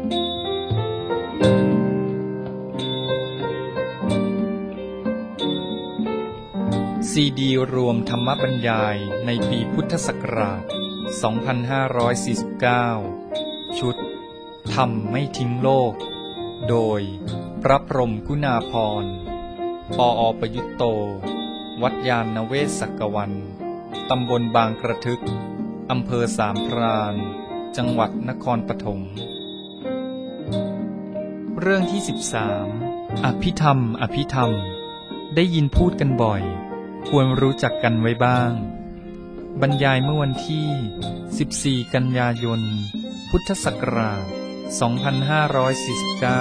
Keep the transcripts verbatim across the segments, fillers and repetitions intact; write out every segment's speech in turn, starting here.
ซีดีรวมธรรมบรรยายในปีพุทธศักราช สองพันห้าร้อยสี่สิบเก้า ชุดธรรมไม่ทิ้งโลก โดยพระพรหมกุณาภรณ์ ปอ.ประยุตโต วัดยานนเวศกวัน ตำบลบางกระทึก อำเภอสามพราน จังหวัดนครปฐม เรื่องที่สิบสาม อภิธรรม อภิธรรม ได้ยินพูดกันบ่อย ควรรู้จักกันไว้บ้าง บรรยายเมื่อวันที่ สิบสี่ กันยายน พุทธศักราช สองพันห้าร้อยสี่สิบเก้า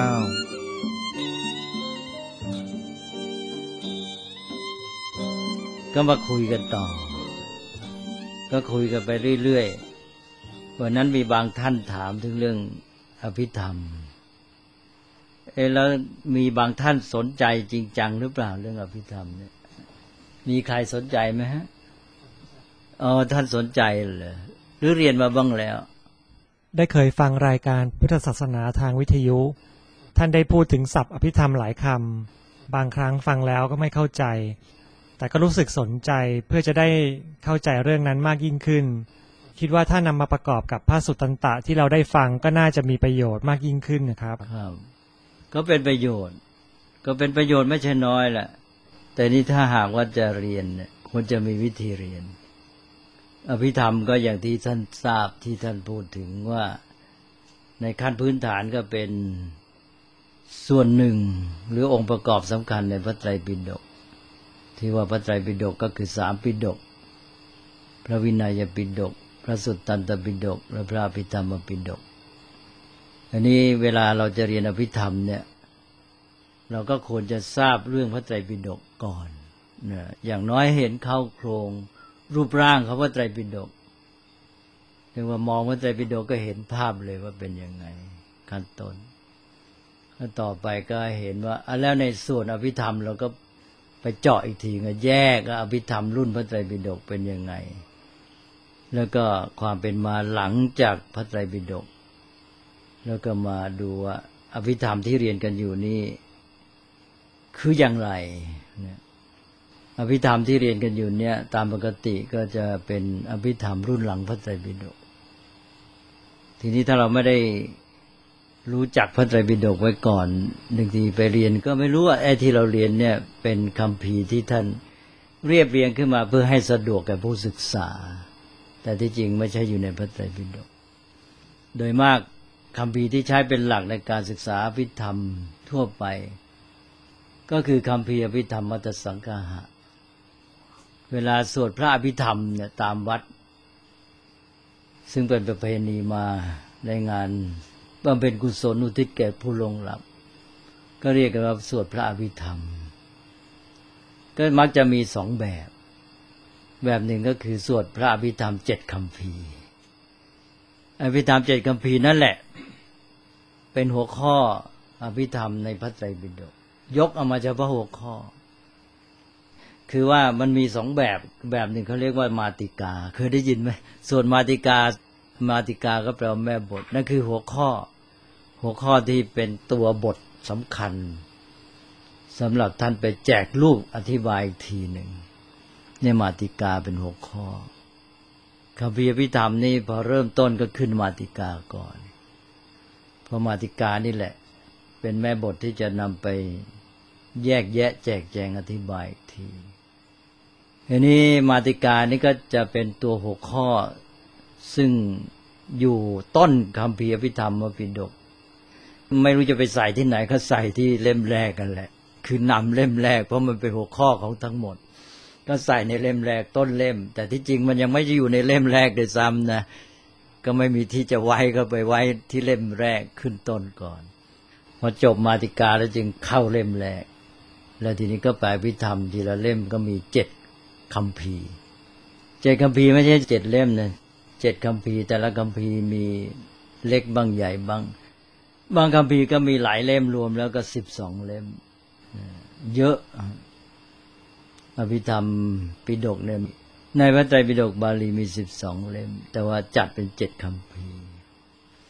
ก็มาคุยกันต่อ ก็คุยกันไปเรื่อยๆวันนั้นมีบางท่านถามถึงเรื่องอภิธรรม เออแล้วมีบางท่านสนใจจริงจังหรือเปล่าเรื่องอภิธรรมเนี่ยมีใครสนใจไหมฮะอ๋อท่านสนใจเหรอหรือเรียนมาบ้างแล้วได้เคยฟังรายการพุทธศาสนาทางวิทยุท่านได้พูดถึงศัพท์อภิธรรมหลายคำบางครั้งฟังแล้วก็ไม่เข้าใจแต่ก็รู้สึกสนใจเพื่อจะได้เข้าใจเรื่องนั้นมากยิ่งขึ้นคิดว่าถ้านำมาประกอบกับพระสุตตันตะที่เราได้ฟังก็น่าจะมีประโยชน์มากยิ่งขึ้นนะครับครับก็เป็นประโยชน์ก็เป็นประโยชน์ไม่ใช่น้อยแหละแต่นี่ถ้าหากว่าจะเรียนเนี่ยควรจะมีวิธีเรียนอภิธรรมก็อย่างที่ท่านทราบที่ท่านพูดถึงว่าในขั้นพื้นฐานก็เป็นส่วนหนึ่งหรือองค์ประกอบสำคัญในพระไตรปิฎกที่ว่าพระไตรปิฎกก็คือสามปิฎกพระวินัยปิฎกพระสุตตันตปิฎกและพระอภิธรรมปิฎกอันนี้เวลาเราจะเรียนอภิธรรมเนี่ยเราก็ควรจะทราบเรื่องพระไตรปิฎกก่อนนะอย่างน้อยเห็นเข้าโครงรูปร่างของพระไตรปิฎกเรียกว่ามองพระไตรปิฎกก็เห็นภาพเลยว่าเป็นยังไงขั้นต้นแล้วต่อไปก็เห็นว่าแล้วในส่วนอภิธรรมเราก็ไปเจาะอีกทีก็แยกอภิธรรมรุ่นพระไตรปิฎกเป็นยังไงแล้วก็ความเป็นมาหลังจากพระไตรปิฎกแล้วก็มาดูว่าอภิธรรมที่เรียนกันอยู่นี่คืออย่างไรเนี่ยอภิธรรมที่เรียนกันอยู่เนี่ยตามปกติก็จะเป็นอภิธรรมรุ่นหลังพระไตรปิฎกทีนี้ถ้าเราไม่ได้รู้จักพระไตรปิฎกไว้ก่อนบางทีไปเรียนก็ไม่รู้ว่าไอ้ที่เราเรียนเนี่ยเป็นคัมภีร์ที่ท่านเรียบเรียงขึ้นมาเพื่อให้สะดวกแก่ผู้ศึกษาแต่ที่จริงไม่ใช่อยู่ในพระไตรปิฎกโดยมากคัมภีร์ที่ใช้เป็นหลักในการศึกษาอภิธรรมทั่วไปก็คือคัมภีร์อภิธรรมมัตตสังฆะเวลาสวดพระอภิธรรมเนี่ยตามวัดซึ่งเป็นประเพณีมาในงานบำเพ็ญกุศลอุทิศแก่ผู้ล่วงลับก็เรียกกันว่าสวดพระอภิธรรมก็มักจะมีสองแบบแบบหนึ่งก็คือสวดพระอภิธรรมเจ็ดคัมภีร์อภิธรรมเจ็ดคัมภีร์นั่นแหละเป็นหัวข้ออภิธรรมในพระไตรปิฎกยกเอามาเฉพาะหัวข้อคือว่ามันมีสองแบบแบบหนึ่งเขาเรียกว่ามาติกาเคยได้ยินไหมส่วนมาติกามาติกาก็แปลว่าแม่บทนั่นคือหัวข้อหัวข้อที่เป็นตัวบทสำคัญสำหรับท่านไปแจกลูกอธิบายอีกทีหนึ่งเนี่ยมาติกาเป็นหัวข้อคัมภีร์อภิธรรมนี่พอเริ่มต้นก็ขึ้นมาติกาก่อนเพราะมาติกานี่แหละเป็นแม่บทที่จะนำไปแยกแยะแจกแจงอธิบายอีกทีทีนี้มาติกานี่ก็จะเป็นตัวหัวข้อซึ่งอยู่ต้นคัมภีร์อภิธรรมปิฎกไม่รู้จะไปใส่ที่ไหนก็ใส่ที่เล่มแรกกันแหละคือนำเล่มแรกเพราะมันเป็นหัวข้อของทั้งหมดก็ใส่ในเล่มแรกต้นเล่มแต่ที่จริงมันยังไม่อยู่ในเล่มแรกโดยซ้ำนะก็ไม่มีที่จะไว้ก็ไปไว้ที่เล่มแรกขึ้นต้นก่อนพอจบมาติกาแล้วจึงเข้าเล่มแรกแล้วทีนี้ก็แปลอภิธรรมทีละเล่มก็มีเจ็ดคัมภีร์เจ็ดคัมภีร์ไม่ใช่เจ็ดเล่มนะเจ็ดคัมภีร์แต่ละคัมภีร์มีเล็กบ้างใหญ่บ้างบางคัมภีร์ก็มีหลายเล่มรวมแล้วก็สิบสองเล่มเยอะอภิธรรมปิฎกเนี่ยในพระไตรปิฎกบาลีมีสิบสองเล่มแต่ว่าจัดเป็นเจ็ดคัมภีร์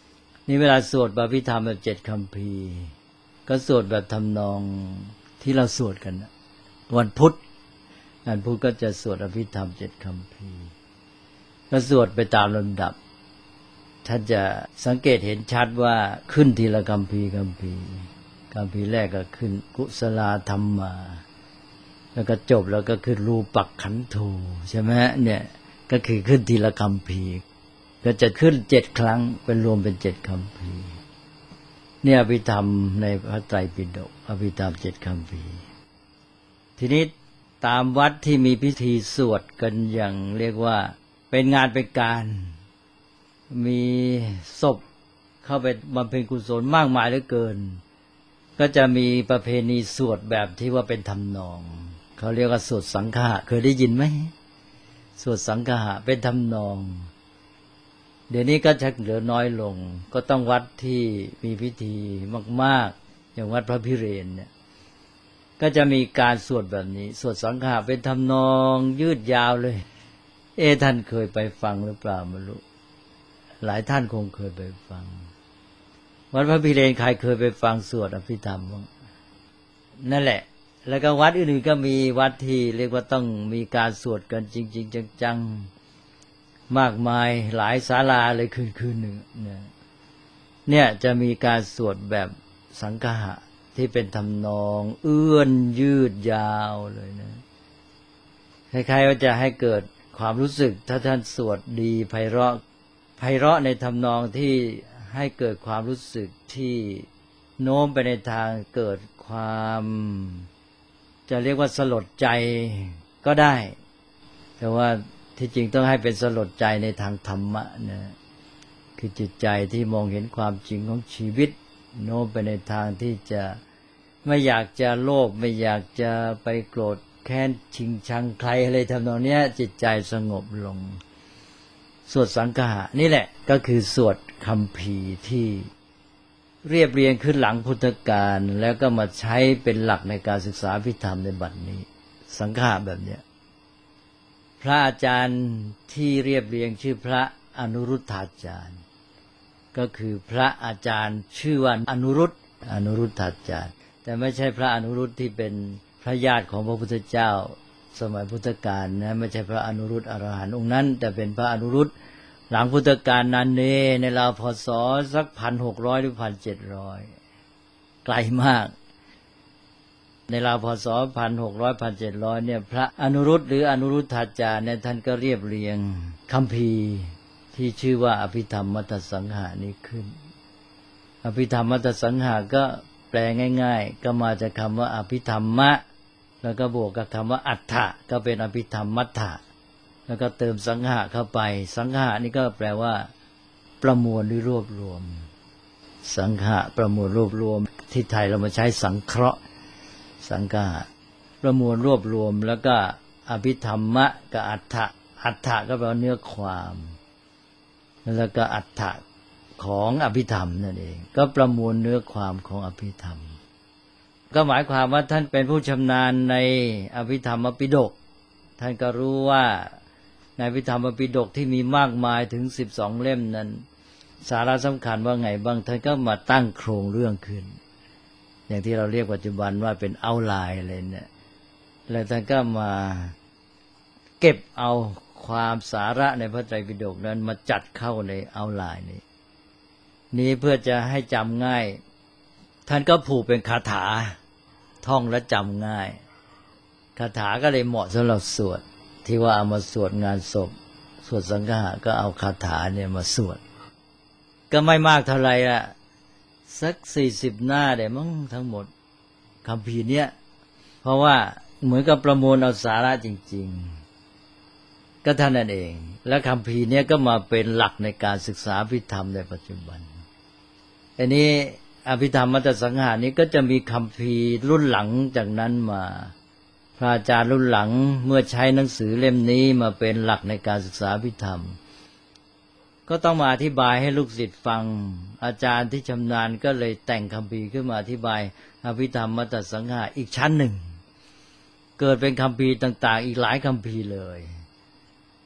นี่เวลาสวดอภิธรรมแบบเจ็ดคัมภีร์ก็สวดแบบทำนองที่เราสวดกันวันพุธวันพุธก็จะสวดอภิธรรมเจ็ดคัมภีร์ก็สวดไปตามลำดับท่านจะสังเกตเห็นชัดว่าขึ้นทีละคัมภีร์คัมภีร์คัมภีร์แรกก็ขึ้นกุศลธรรมาแล้วก็จบแล้วก็ขึ้นรูปักขันธูใช่ไหมเนี่ยก็คือขึ้นทีละคัมภีร์ก็จะขึ้นเจ็ดครั้งเป็นรวมเป็นเจ็ดคัมภีร์เนี่ยอภิธรรมในพระไตรปิฎกอภิธรรมเจ็ดคัมภีร์ทีนี้ตามวัดที่มีพิธีสวดกันอย่างเรียกว่าเป็นงานเป็นการมีศพเข้าไปบำเพ็ญกุศลมากมายเหลือเกินก็จะมีประเพณีสวดแบบที่ว่าเป็นทำนองเขาเรียกว่าสวดสังฆะเคยได้ยินไหมสวดสังฆะเป็นทำนองเดี๋ยวนี้ก็ชักเหลือน้อยลงก็ต้องวัดที่มีพิธีมากๆอย่างวัดพระพิเรนเนี่ยก็จะมีการสวดแบบนี้สวดสังฆะเป็นทำนองยืดยาวเลยเอ๊ะท่านเคยไปฟังหรือเปล่าไม่รู้หลายท่านคงเคยไปฟังวัดพระพิเรนใครเคยไปฟังสวดอภิธรรมบ้างนั่นแหละแล้วก็วัดอื่นๆก็มีวัดที่เรียกว่าต้องมีการสวดกันจริงๆจังๆมากมายหลายศาลาเลยคืนๆหนึ่งเนี่ยเนี่ยจะมีการสวดแบบสังฆะที่เป็นทำนองเอื้อนยืดยาวเลยนะคล้ายๆว่าจะให้เกิดความรู้สึกถ้าท่านสวดดีไพเราะไพเราะในทำนองที่ให้เกิดความรู้สึกที่โน้มไปในทางเกิดความจะเรียกว่าสลดใจก็ได้แต่ว่าที่จริงต้องให้เป็นสลดใจในทางธรรมะนะคือจิตใจที่มองเห็นความจริงของชีวิตโน้มไปในทางที่จะไม่อยากจะโลภไม่อยากจะไปโกรธแค้นชิงชังใครอะไรทำนองนี้จิตใจสงบลงสวดสังฆะนี่แหละก็คือสวดคัมภีร์ที่เรียบเรียงขึ้นหลังพุทธกาลแล้วก็มาใช้เป็นหลักในการศึกษาพิธรรมในบัดนี้สังฆะแบบเนี้ยพระอาจารย์ที่เรียบเรียงชื่อพระอนุรุทธาจารย์ก็คือพระอาจารย์ชื่อว่าอนุรุตอนุรุทธาจารย์แต่ไม่ใช่พระอนุรุตที่เป็นพระญาติของพระพุทธเจ้าสมัยพุทธกาลนะไม่ใช่พระอนุรุตอรหันต์องค์นั้นแต่เป็นพระอนุรุตหลังพุทธกาลนั้นเนในราวพศสักพันหกร้อยหรือพันเจ็ดร้อยไกลมากในราวพศพันหกร้อยพันเจ็ดร้อยเนี่ยพระอนุรุตหรืออนุรุทธาจารย์เนี่ยท่านก็เรียบเรียงคัมภีร์ที่ชื่อว่าอภิธรรมมัตตสังหานี้ขึ้นอภิธรรมมัตตสังหาก็แปลง่ายๆก็มาจากคำว่าอภิธรรมะแล้วก็บวกกับคำว่าอัฏฐะก็เป็นอภิธรรมมัฏฐะแล้วก็เติมสังหะเข้าไปสังหะนี่ก็แปลว่าประมวลหรือรวบรวมสังหะประมวลรวบรวมที่ไทยเรามาใช้สังเคราะห์สังฆะประมวลรวบรวมแล้วก็อภิธรรมะกับอัฏฐะอัฏฐะก็แปลว่าเนื้อความแล้วก็อัฏฐะของอภิธรรมนั่นเองก็ประมวลเนื้อความของอภิธรรมก็หมายความว่าท่านเป็นผู้ชำนาญในอภิธรรมปิฎกท่านก็รู้ว่าในอภิธรรมปิฎกที่มีมากมายถึงสิบสองเล่มนั้นสาระสำคัญว่าไงบ้างท่านก็มาตั้งโครงเรื่องขึ้นอย่างที่เราเรียกปัจจุบันว่าเป็นเอาไลน์อะไรเนี่ยแล้วท่านก็มาเก็บเอาความสาระในพระไตรปิฎกนั้นมาจัดเข้าในเอาไลน์นี้นี้เพื่อจะให้จำง่ายท่านก็ผูกเป็นคาถาท่องและจำง่ายคาถาก็เลยเหมาะสำหรับสวดที่ว่าเอามาสวดงานศพสวดสังฆะก็เอาคาถาเนี่ยมาสวดก็ไม่มากเท่าไหร่ละสักสี่สิบหน้าได้มั้งทั้งหมดคัมภีร์เนี้ยเพราะว่าเหมือนกับประมวลเอาสาระจริงๆก็เท่านั้นเองและคัมภีร์เนี้ยก็มาเป็นหลักในการศึกษาอภิธรรมในปัจจุบันอันนี้อภิธรรมมัตตสังหานี้ก็จะมีคัมภีร์รุ่นหลังจากนั้นมาพระอาจารย์รุ่นหลังเมื่อใช้หนังสือเล่มนี้มาเป็นหลักในการศึกษาอภิธรรมก็ต้องมาอธิบายให้ลูกศิษย์ฟังอาจารย์ที่ชำนาญก็เลยแต่งคัมภีร์ขึ้นมาอธิบายอภิธรรมมัตตสังหาอีกชั้นหนึ่งเกิดเป็นคัมภีร์ต่างๆอีกหลายคัมภีร์เลย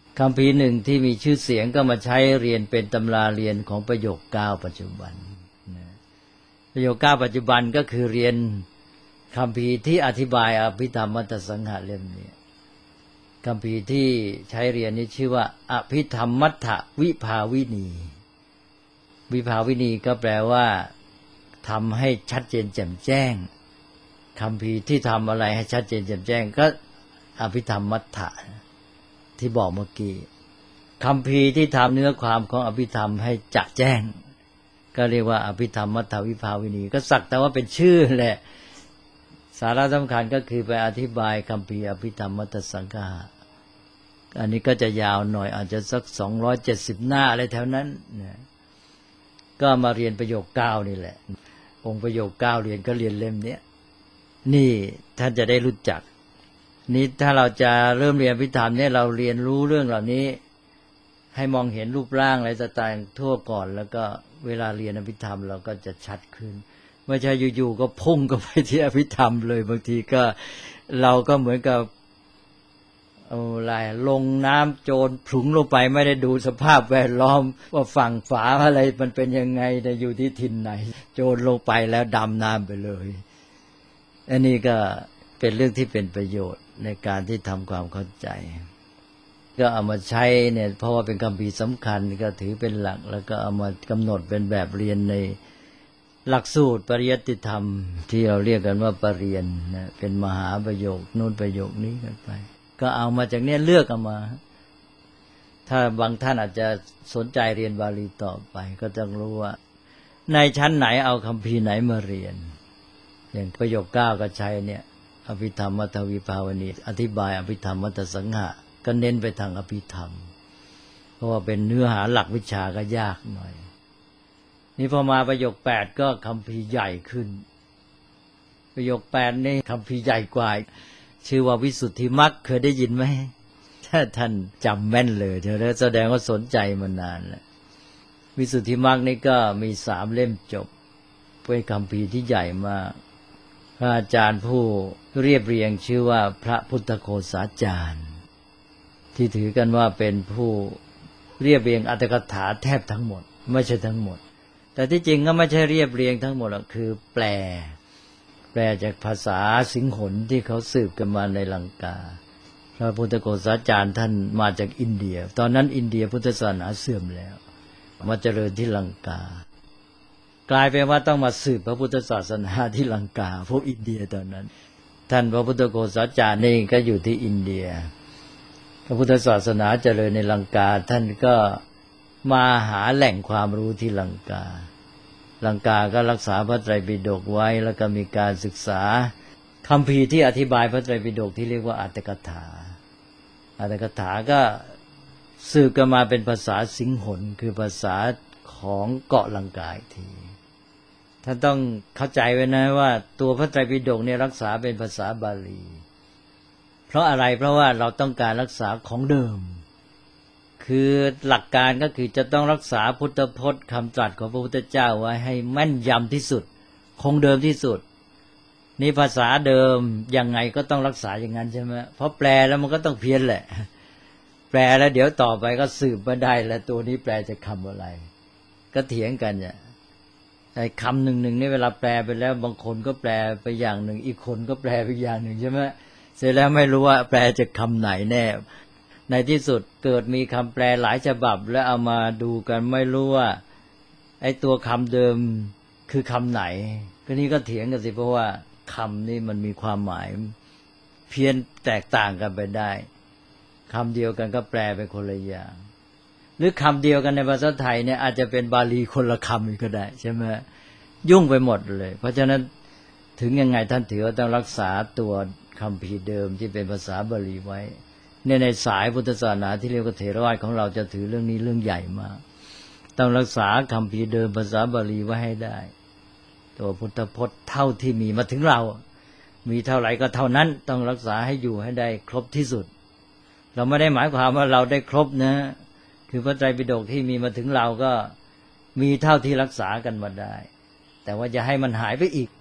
คำพีหนึ่งที่มีชื่อเสียงก็มาใช้เรียนเป็นตำราเรียนของประโยคเก้าปัจจุบันประโยคเก้าปัจจุบันก็คือเรียนคำพีที่อธิบายอภิธรรมมัตตสังหะเล่มนี้คำพีที่ใช้เรียนนี้ชื่อว่าอภิธรรมมัตถวิภาวินีวิภาวินีก็แปลว่าทำให้ชัดเจนแจ่มแจ้งคำพีที่ทำอะไรให้ชัดเจนแจ่มแจ้งก็อภิธรรมมัตถะที่บอกเมื่อกี้คำพีที่ทำเนื้อความของอภิธรรมให้จะแจ้งก็เรียกว่าอภิธรรมมัตถวิภาวินีก็สักแต่ว่าเป็นชื่อแหละสาระสำคัญก็คือไปอธิบายคำพีอภิธรรมมัตตสังฆะอันนี้ก็จะยาวหน่อยอาจจะสักสองร้อยเจ็ดสิบหน้าอะไรแถวนั้นนะก็มาเรียนประโยคเก้านี่แหละองค์ประโยคเก้าเรียนก็เรียนเล่มนี้นี่ท่านจะได้รู้จักนี้ถ้าเราจะเริ่มเรียนอภิธรรมเนี่ยเราเรียนรู้เรื่องเหล่านี้ให้มองเห็นรูปร่างอะไรต่างๆทั่วก่อนแล้วก็เวลาเรียนอภิธรรมเราก็จะชัดขึ้นไม่ใช่อยู่ๆก็พุ่งก็ไปที่อภิธรรมเลยบางทีก็เราก็เหมือนกับเอาอะไรลงน้ำโจรผุงลงไปไม่ได้ดูสภาพแวดล้อมว่าฝั่งฝาอะไรมันเป็นยังไงแต่อยู่ที่ทิศไหนโจรลงไปแล้วดำน้ำไปเลยอันนี้ก็เป็นเรื่องที่เป็นประโยชน์ในการที่ทำความเข้าใจก็เอามาใช้เนี่ยเพราะว่าเป็นคัมภีร์สำคัญก็ถือเป็นหลักแล้วก็เอามากำหนดเป็นแบบเรียนในหลักสูตรปริยัติธรรมที่เราเรียกกันว่าปริญญานะเป็นมหาประโยคนู้นประโยคนี้กันไปก็เอามาจากเนี้ยเลือกเอามาถ้าบางท่านอาจจะสนใจเรียนบาลีต่อไปก็ต้องรู้ว่าในชั้นไหนเอาคัมภีร์ไหนมาเรียนอย่างประโยคเก้าก็ใช้เนี่ยอภิธรรมมัตถวิภาวินีอธิบายอภิธรรมมัตตสังหะก็เน้นไปทางอภิธรรมเพราะว่าเป็นเนื้อหาหลักวิชาก็ยากหน่อยนี่พอมาประโยคแปดก็คัมภีร์ใหญ่ขึ้นประโยคแปดนี่คัมภีร์ใหญ่กว่าชื่อว่าวิสุทธิมรรคเคยได้ยินไหมถ้าท่านจำแม่นเลยเธอแล้วแสดงว่าสนใจมานานแล้ววิสุทธิมรรคนี่ก็มีสามเล่มจบเป็นคัมภีร์ที่ใหญ่มากพระอาจารย์ผู้เรียบเรียงชื่อว่าพระพุทธโฆษาจารย์ที่ถือกันว่าเป็นผู้เรียบเรียงอรรถกถาแทบทั้งหมดไม่ใช่ทั้งหมดแต่ที่จริงก็ไม่ใช่เรียบเรียงทั้งหมดหรอกคือแปลแปลจากภาษาสิงหนที่เขาสืบกันมาในลังกาพระพุทธโฆษาจารย์ท่านมาจากอินเดียตอนนั้นอินเดียพุทธศาสนาเสื่อมแล้วมาเจริญที่ลังกากลายเป็นว่าต้องมาสืบพระพุทธศาสนาที่ลังกาพวกอินเดียตอนนั้นท่านพระพุทธโฆษาจารย์นี่ก็อยู่ที่อินเดียพระพุทธศาสนาเจริญในลังกาท่านก็มาหาแหล่งความรู้ที่ลังกาลังกาก็รักษาพระไตรปิฎกไว้แล้วก็มีการศึกษาคัมภีร์ที่อธิบายพระไตรปิฎกที่เรียกว่าอรรถกถาอรรถกถาก็สืบกันมาเป็นภาษาสิงหนคือภาษาของเกาะลังกาอีกทีท่านต้องเข้าใจไว้นะว่าตัวพระไตรปิฎกเนี่ยรักษาเป็นภาษาบาลีเพราะอะไรเพราะว่าเราต้องการรักษาของเดิมคือหลักการก็คือจะต้องรักษาพุทธพจน์คำตรัสของพระพุทธเจ้าไว้ให้แม่นยำที่สุดคงเดิมที่สุดนี่ภาษาเดิมยังไงก็ต้องรักษาอย่างนั้นใช่ไหมเพราะแปลแล้วมันก็ต้องเพี้ยนแหละแปลแล้วเดี๋ยวต่อไปก็สืบมาได้แล้วตัวนี้แปลจากคำอะไรก็เถียงกันเนี่ยไอ้คำหนึ่งหนึ่งนี่เวลาแปลไปแล้วบางคนก็แปลไปอย่างหนึ่งอีกคนก็แปลไปอย่างหนึ่งใช่ไหมเสร็จแล้วไม่รู้ว่าแปลจากคำไหนแน่ในที่สุดเกิดมีคำแปลหลายฉบับแล้วเอามาดูกันไม่รู้ว่าไอ้ตัวคำเดิมคือคำไหนก็นี่ก็เถียงกันสิเพราะว่าคำนี่มันมีความหมายเพี้ยนแตกต่างกันไปได้คำเดียวกันก็แปลไปคนละอย่างหรือคำเดียวกันในภาษาไทยเนี่ยอาจจะเป็นบาลีคนละคำก็ได้ใช่ไหมยุ่งไปหมดเลยเพราะฉะนั้นถึงยังไงท่านถือว่าต้องรักษาตัวคัมภีร์เดิมที่เป็นภาษาบาลีไว้ในในสายพุทธศาสนาที่เรียกว่าเถรวาทของเราจะถือเรื่องนี้เรื่องใหญ่มากต้องรักษาคัมภีร์เดิมภาษาบาลีไว้ให้ได้ตัวพุทธพจน์เท่าที่มีมาถึงเรามีเท่าไหร่ก็เท่านั้นต้องรักษาให้อยู่ให้ได้ครบที่สุดเราไม่ได้หมายความว่าเราได้ครบนะคือพระไตรปิฎกที่มีมาถึงเราก็มีเท่าที่รักษากันมาได้แต่ว่าจะให้มันหายไปอีก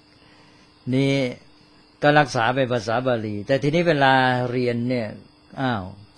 นี่ก็รักษาเป็นภาษาบาลีแต่ทีนี้เวลาเรียนเนี่ยอ้าว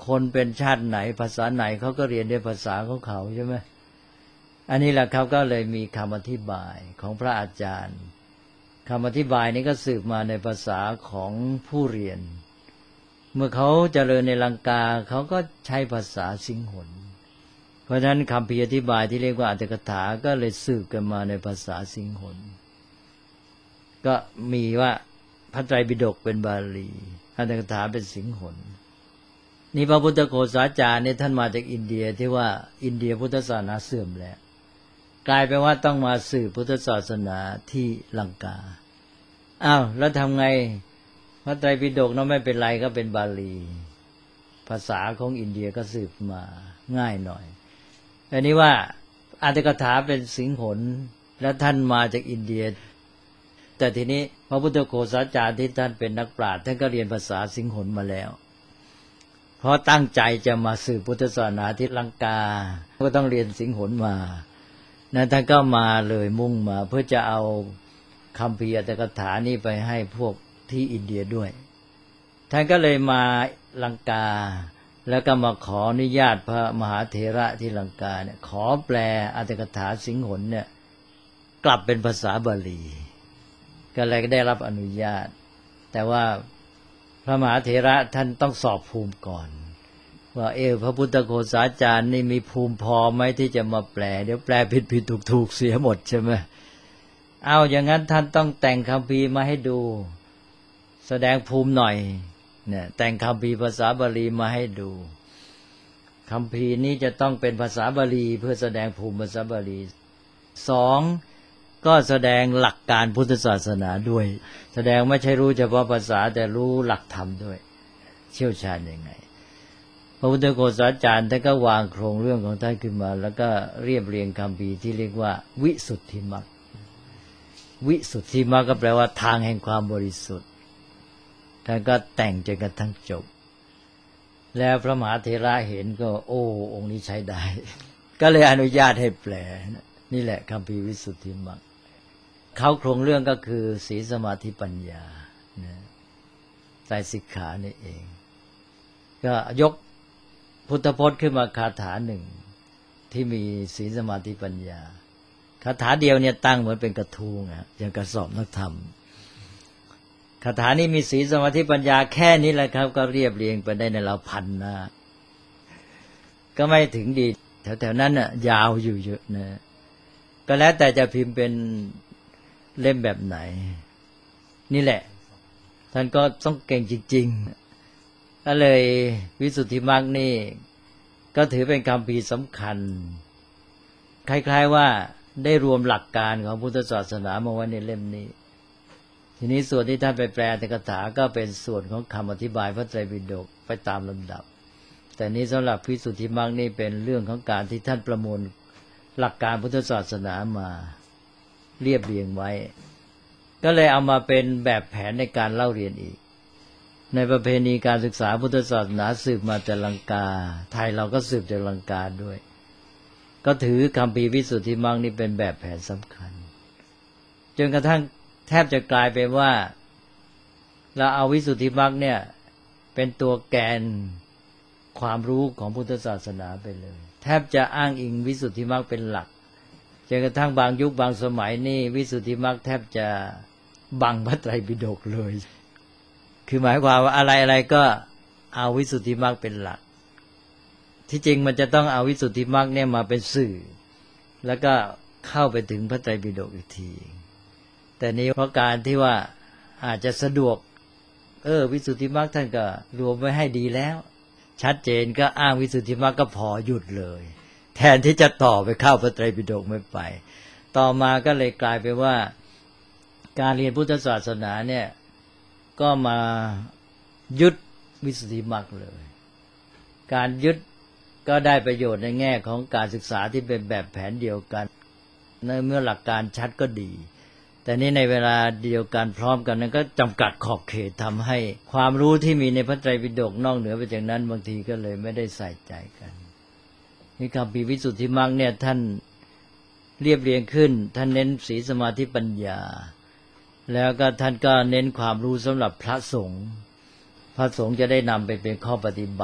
คนเป็นชาติไหนภาษาไหนเขาก็เรียนด้วยภาษาของเขาใช่ไหมอันนี้แหละครับก็เลยมีคำอธิบายของพระอาจารย์คำอธิบายนี้ก็สืบมาในภาษาของผู้เรียนเมื่อเขาเจริญในลังกาเขาก็ใช้ภาษาสิงหนเพราะฉะนั้นคำพิอธิบายที่เรียกว่าอัตถกถาก็เลยสืบกันมาในภาษาสิงหนก็มีว่าพระไตรปิฎกเป็นบาลีอัตถกถาเป็นสิงหนนี่พระพุทธโฆษาจารย์เนี่ยท่านมาจากอินเดียที่ว่าอินเดียพุทธศาสนาเสื่อมแล้วกลายเป็นว่าต้องมาสืบพุทธศาสนาที่ลังกาอ้าวแล้วทำไงพระไตรปิฎกนั้นไม่เป็นไรก็เป็นบาลีภาษาของอินเดียก็สืบมาง่ายหน่อยอันนี้ว่าอัตถกถาเป็นสิงหนแล้วท่านมาจากอินเดียแต่ทีนี้พระพุทธโฆษาจารย์ที่ท่านเป็นนักปราชญ์ท่านก็เรียนภาษาสิงหนมาแล้วเพราะตั้งใจจะมาสืบพุทธศาสนาที่ลังกาก็ต้องเรียนสิงหนมานั้นท่านก็มาเลยมุ่งมาเพื่อจะเอาคำพีอัตถกถานี้ไปให้พวกที่อินเดียด้วยท่านก็เลยมาลังกาแล้วก็มาขออนุญาตพระมหาเถระที่ลังกาเนี่ยขอแปลอัตถกถาสิงหนเนี่ยกลับเป็นภาษาบาลีก็เลยได้รับอนุญาตแต่ว่าพระมหาเถระท่านต้องสอบภูมิก่อนว่าเออพระพุทธโฆษาจารย์นี่มีภูมิพอไหมที่จะมาแปลเดี๋ยวแปลผิดผิดถูกถูกเสียหมดใช่ไหมเอาอย่างนั้นท่านต้องแต่งคัมภีร์มาให้ดูแสดงภูมิหน่อยเนี่ยแต่งคัมภีร์ภาษาบาลีมาให้ดูคัมภีร์นี้จะต้องเป็นภาษาบาลีเพื่อแสดงภูมิภาษาบาลีสองก็แสดงหลักการพุทธศาสนาด้วยแสดงไม่ใช่รู้เฉพาะภาษาแต่รู้หลักธรรมด้วยเชี่ยวชาญยังไงพระพุทธโฆษาจารย์ท่านก็วางโครงเรื่องของท่านขึ้นมาแล้วก็เรียบเรียงคัมภีร์ที่เรียกว่าวิสุทธิมรรควิสุทธิมรรคก็แปลว่าทางแห่งความบริสุทธิ์ท่านก็แต่งจนกระทั่งจบแล้วพระมหาเถระเห็นก็โอ้องค์นี้ใช้ได้ก็เลยอนุญาตให้แปลนี่แหละคัมภีร์วิสุทธิมรรคเขาโครงเรื่องก็คือศีลสมาธิปัญญาไตรสิกขานี่เองก็ยกพุทธพจน์ขึ้นมาคาถาหนึ่งที่มีศีลสมาธิปัญญาคาถาเดียวเนี่ยตั้งเหมือนเป็นกระทู้อ่ะอย่างกระสอบนักธรรมคาถานี้มีศีลสมาธิปัญญาแค่นี้แหละครับก็เรียบเรียงไปได้ในเราพันหน้าก็ไม่ถึงดีแถวๆนั้นน่ะยาวอยู่เยอะนะก็แล้วแต่จะพิมพ์เป็นเล่มแบบไหนนี่แหละท่านก็ต้องเก่งจริงๆก็เลยวิสุทธิมรรคนี่ก็ถือเป็นคัมภีร์สำคัญคล้ายๆว่าได้รวมหลักการของพุทธศาสนามาไว้ในเล่มนี้ทีนี้ส่วนที่ท่านไปแปลอัตถกถาก็เป็นส่วนของคำอธิบายพระไตรปิฎกไปตามลำดับแต่นี้สำหรับวิสุทธิมรรคนี่เป็นเรื่องของการที่ท่านประมวลหลักการพุทธศาสนามาเรียบเรียงไว้ก็เลยเอามาเป็นแบบแผนในการเล่าเรียนอีกในประเพณีการศึกษาพุทธศาสนาสืบมาจากลังกาไทยเราก็สืบจากลังกาด้วยก็ถือคัมภีร์วิสุทธิมรรคนี่เป็นแบบแผนสำคัญจนกระทั่งแทบจะกลายเป็นว่าเราเอาวิสุทธิมรรคเนี่ยเป็นตัวแกนความรู้ของพุทธศาสนาไปเลยแทบจะอ้างอิงวิสุทธิมรรคเป็นหลักจนกระทั่งบางยุคบางสมัยนี่วิสุทธิมรรคแทบจะบังพระไตรปิฎกเลยคือหมายความว่าอะไรๆก็เอาวิสุทธิมรรคเป็นหลักที่จริงมันจะต้องเอาวิสุทธิมรรคเนี่ยมาเป็นสื่อแล้วก็เข้าไปถึงพระไตรปิฎกอีกทีแต่นี้เพราะการที่ว่าอาจจะสะดวกเออวิสุทธิมรรคท่านก็รวมไว้ให้ดีแล้วชัดเจนก็อ้างวิสุทธิมรรคก็พอหยุดเลยแทนที่จะต่อไปเข้าพระไตรปิฎกไม่ไปต่อมาก็เลยกลายเป็นว่าการเรียนพุทธศาสนาเนี่ยก็มายึดวิสุทธิมรรคเลยการยึดก็ได้ประโยชน์ในแง่ของการศึกษาที่เป็นแบบแผนเดียวกันในเมื่อหลักการชัดก็ดีแต่นี้ในเวลาเดียวกันพร้อมกันนั้นก็จำกัดขอบเขตทำให้ความรู้ที่มีในพระไตรปิฎกนอกเหนือไปจากนั้นบางทีก็เลยไม่ได้ใส่ใจกันนี่คัมภีร์วิสุทธิมรรคเนี่ยท่านเรียบเรียงขึ้นท่านเน้นศีลสมาธิปัญญาแล้วก็ท่านก็เน้นความรู้สำหรับพระสงฆ์พระสงฆ์จะได้นำไปเป็นข้อปฏิบัติ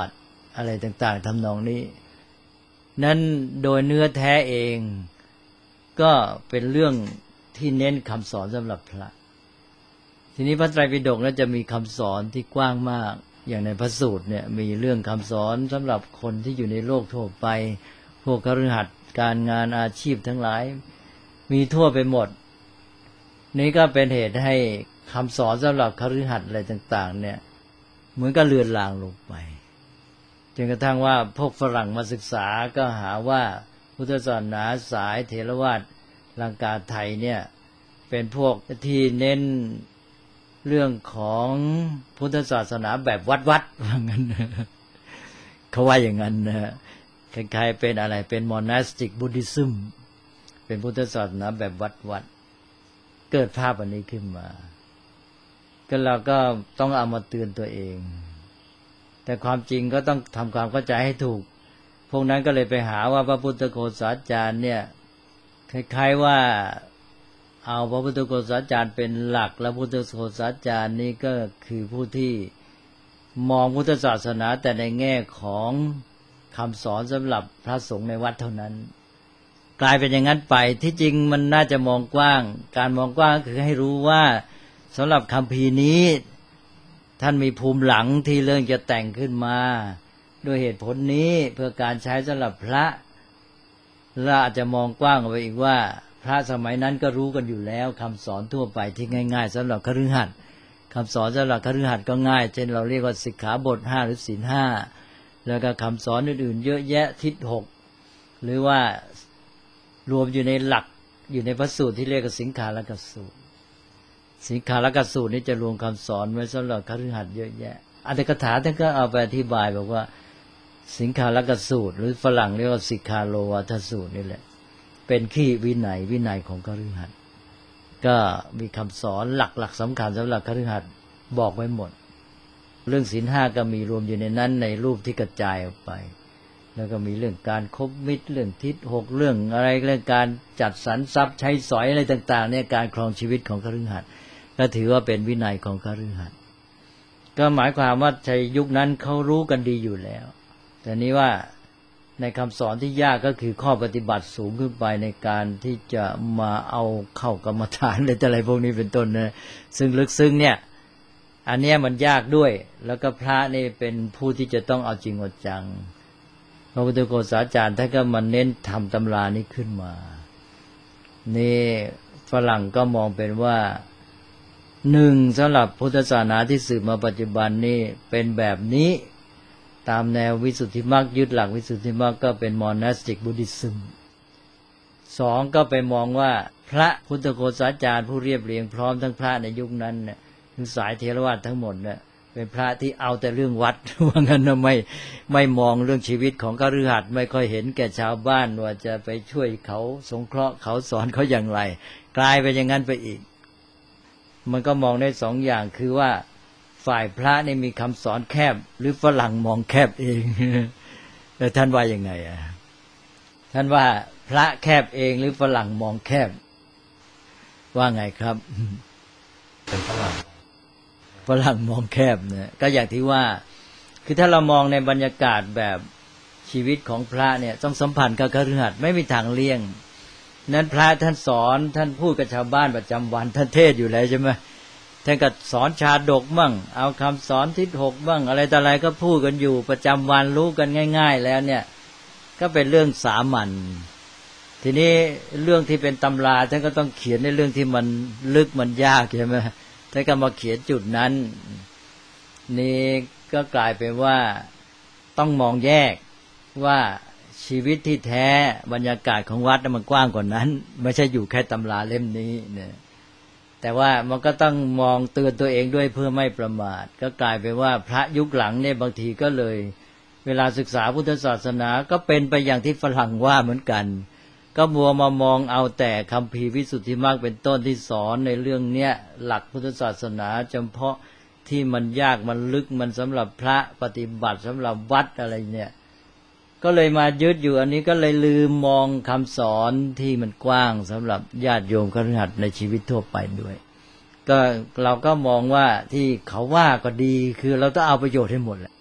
อะไรต่างๆทำนองนี้นั้นโดยเนื้อแท้เองก็เป็นเรื่องที่เน้นคำสอนสำหรับพระทีนี้พระไตรปิฎกนั้นจะมีคำสอนที่กว้างมากอย่างในพระสูตรเนี่ยมีเรื่องคำสอนสำหรับคนที่อยู่ในโลกทั่วไปพวกคฤหัสถ์การงานอาชีพทั้งหลายมีทั่วไปหมดนี้ก็เป็นเหตุให้คำสอนสำหรับคฤหัสถ์อะไรต่างๆเนี่ยเหมือนกับเลือนลางลงไปจนกระทั่งว่าพวกฝรั่งมาศึกษาก็หาว่าพุทธศาสนาสายเถรวาทลังกาไทยเนี่ยเป็นพวกที่เน้นเรื่องของพุทธศาสนาแบบวัดวัดว่างั้นเขาว่าอย่างนั้นนะคล้ายๆเป็นอะไรเป็น monastic Buddhism เป็นพุทธศาสนาแบบวัดวัดเกิดภาพอันนี้ขึ้นมาก็เราก็ต้องเอามาเตือนตัวเองแต่ความจริงก็ต้องทำความเข้าใจให้ถูกพวกนั้นก็เลยไปหาว่าพระพุทธโฆษาจารย์เนี่ยคล้ายๆว่าเอาพระพุทธโฆษาจารย์เป็นหลักแล้วพุทธโฆษาจารย์นี่ก็คือผู้ที่มองพุทธศาสนาแต่ในแง่ของคำสอนสำหรับพระสงฆ์ในวัดเท่านั้นกลายเป็นอย่างนั้นไปที่จริงมันน่าจะมองกว้างการมองกว้างก็คือให้รู้ว่าสำหรับคัมภีร์นี้ท่านมีภูมิหลังที่เรื่องจะแต่งขึ้นมาด้วยเหตุผลนี้เพื่อการใช้สำหรับพระและอาจจะมองกว้างออกไปอีกว่าพระสมัยนั้นก็รู้กันอยู่แล้วคำสอนทั่วไปที่ง่ายๆสำหรับคฤหัสถ์คำสอนสำหรับคฤหัสถ์ก็ง่ายเช่นเราเรียกว่าสิกขาบทห้าหรือศีลห้าแล้วก็คำสอนอื่นๆเยอะแยะทิศหกหรือว่ารวมอยู่ในหลักอยู่ในพระสูตรที่เรียกว่าสิงคาลกสูตรสิงคาลกสูตรนี้จะรวมคำสอนไว้สำหรับคฤหัสถ์เยอะแยะอัตถกถาท่านก็เอาไปอธิบายบอกว่าสิงคาลกสูตรหรือฝรั่งเรียกว่าสิกขาโลวาทสูตรนี่แหละเป็นขี้วินัยวินัยของคฤหัสถ์ก็มีคำสอนหลักๆสำคัญสำหรับคฤหัสถ์บอกไว้หมดเรื่องศีลห้าก็มีรวมอยู่ในนั้นในรูปที่กระจายออกไปแล้วก็มีเรื่องการคบมิตรเรื่องทิศหกเรื่องอะไรเรื่องการจัดสรรทรัพย์ใช้สอยอะไรต่างๆเนี่ยการครองชีวิตของคฤหัสถ์ก็ถือว่าเป็นวินัยของคฤหัสถ์ก็หมายความว่าในยุคนั้นเขารู้กันดีอยู่แล้วแต่นี้ว่าในคำสอนที่ยากก็คือข้อปฏิบัติสูงขึ้นไปในการที่จะมาเอาเข้ากรรมฐานอะไรแต่อะไรพวกนี้เป็นต้นนะซึ่งลึกซึ้งเนี่ยอันเนี้ยมันยากด้วยแล้วก็พระนี่เป็นผู้ที่จะต้องเอาจริงเอาจังพระพุทธโฆษาจารย์ท่านก็มาเน้นทำตำรานี้ขึ้นมานี่ฝรั่งก็มองเป็นว่าหนึ่งสำหรับพุทธศาสนาที่สืบมาปัจจุบันนี่เป็นแบบนี้ตามแนววิสุทธิมรรคยึดหลักวิสุทธิมรรคก็เป็น monastic Buddhism สองก็ไปมองว่าพระพุทธโฆษาจารย์ผู้เรียบเรียงพร้อมทั้งพระในยุคนั้นเนี่ยคือสายเถรวาททั้งหมดเนี่ยเป็นพระที่เอาแต่เรื่องวัดว่างั้นนะไม่ไม่มองเรื่องชีวิตของคฤหัสถ์ไม่ค่อยเห็นแก่ชาวบ้านว่าจะไปช่วยเขาสงเคราะห์เขาสอนเขาอย่างไรกลายไปอย่างนั้นไปอีกมันก็มองได้สองอย่างคือว่าฝ่ายพระนี่มีคำสอนแคบหรือฝรั่งมองแคบเองแล้วท่านว่ายังไงอ่ะท่านว่าพระแคบเองหรือฝรั่งมองแคบว่าไงครับเป็นฝรั่งฝรั่งมองแคบเนี่ยก็อย่างที่ว่าคือถ้าเรามองในบรรยากาศแบบชีวิตของพระเนี่ยต้องสัมพันธ์กับคฤหัสถ์ไม่มีทางเลี่ยงนั้นพระท่านสอนท่านพูดกับชาวบ้านประจำวันท่านเทศอยู่แล้วใช่ไหมท่านก็สอนชาดกมั่งเอาคำสอนทิศหกบ้างอะไรต่ออะไรก็พูดกันอยู่ประจำวันรู้กันง่ายๆแล้วเนี่ยก็เป็นเรื่องสามัญทีนี้เรื่องที่เป็นตำราท่านก็ต้องเขียนในเรื่องที่มันลึกมันยากใช่ไหมท่านก็มาเขียนจุดนั้นนี่ก็กลายเป็นว่าต้องมองแยกว่าชีวิตที่แท้บรรยากาศของวัดมันกว้างกว่านั้นไม่ใช่อยู่แค่ตำราเล่มนี้เนี่ยแต่ว่ามันก็ต้องมองเตือนตัวเองด้วยเพื่อไม่ประมาทก็กลายเป็นว่าพระยุคหลังเนี่ยบางทีก็เลยเวลาศึกษาพุทธศาสนาก็เป็นไปอย่างที่ฝรั่งว่าเหมือนกันก็มัวมามองเอาแต่คัมภีร์วิสุทธิมรรคเป็นต้นที่สอนในเรื่องเนี้ยหลักพุทธศาสนาเฉพาะที่มันยากมันลึกมันสำหรับพระปฏิบัติสำหรับวัดอะไรเนี่ยก็เลยมายึดอยู่อันนี้ก็เลยลืมมองคำสอนที่มันกว้างสำหรับญาติโยมคฤหัสถ์ในชีวิตทั่วไปด้วยก็เราก็มองว่าที่เขาว่าก็ดีคือเราต้องเอาประโยชน์ให้หมดแหละ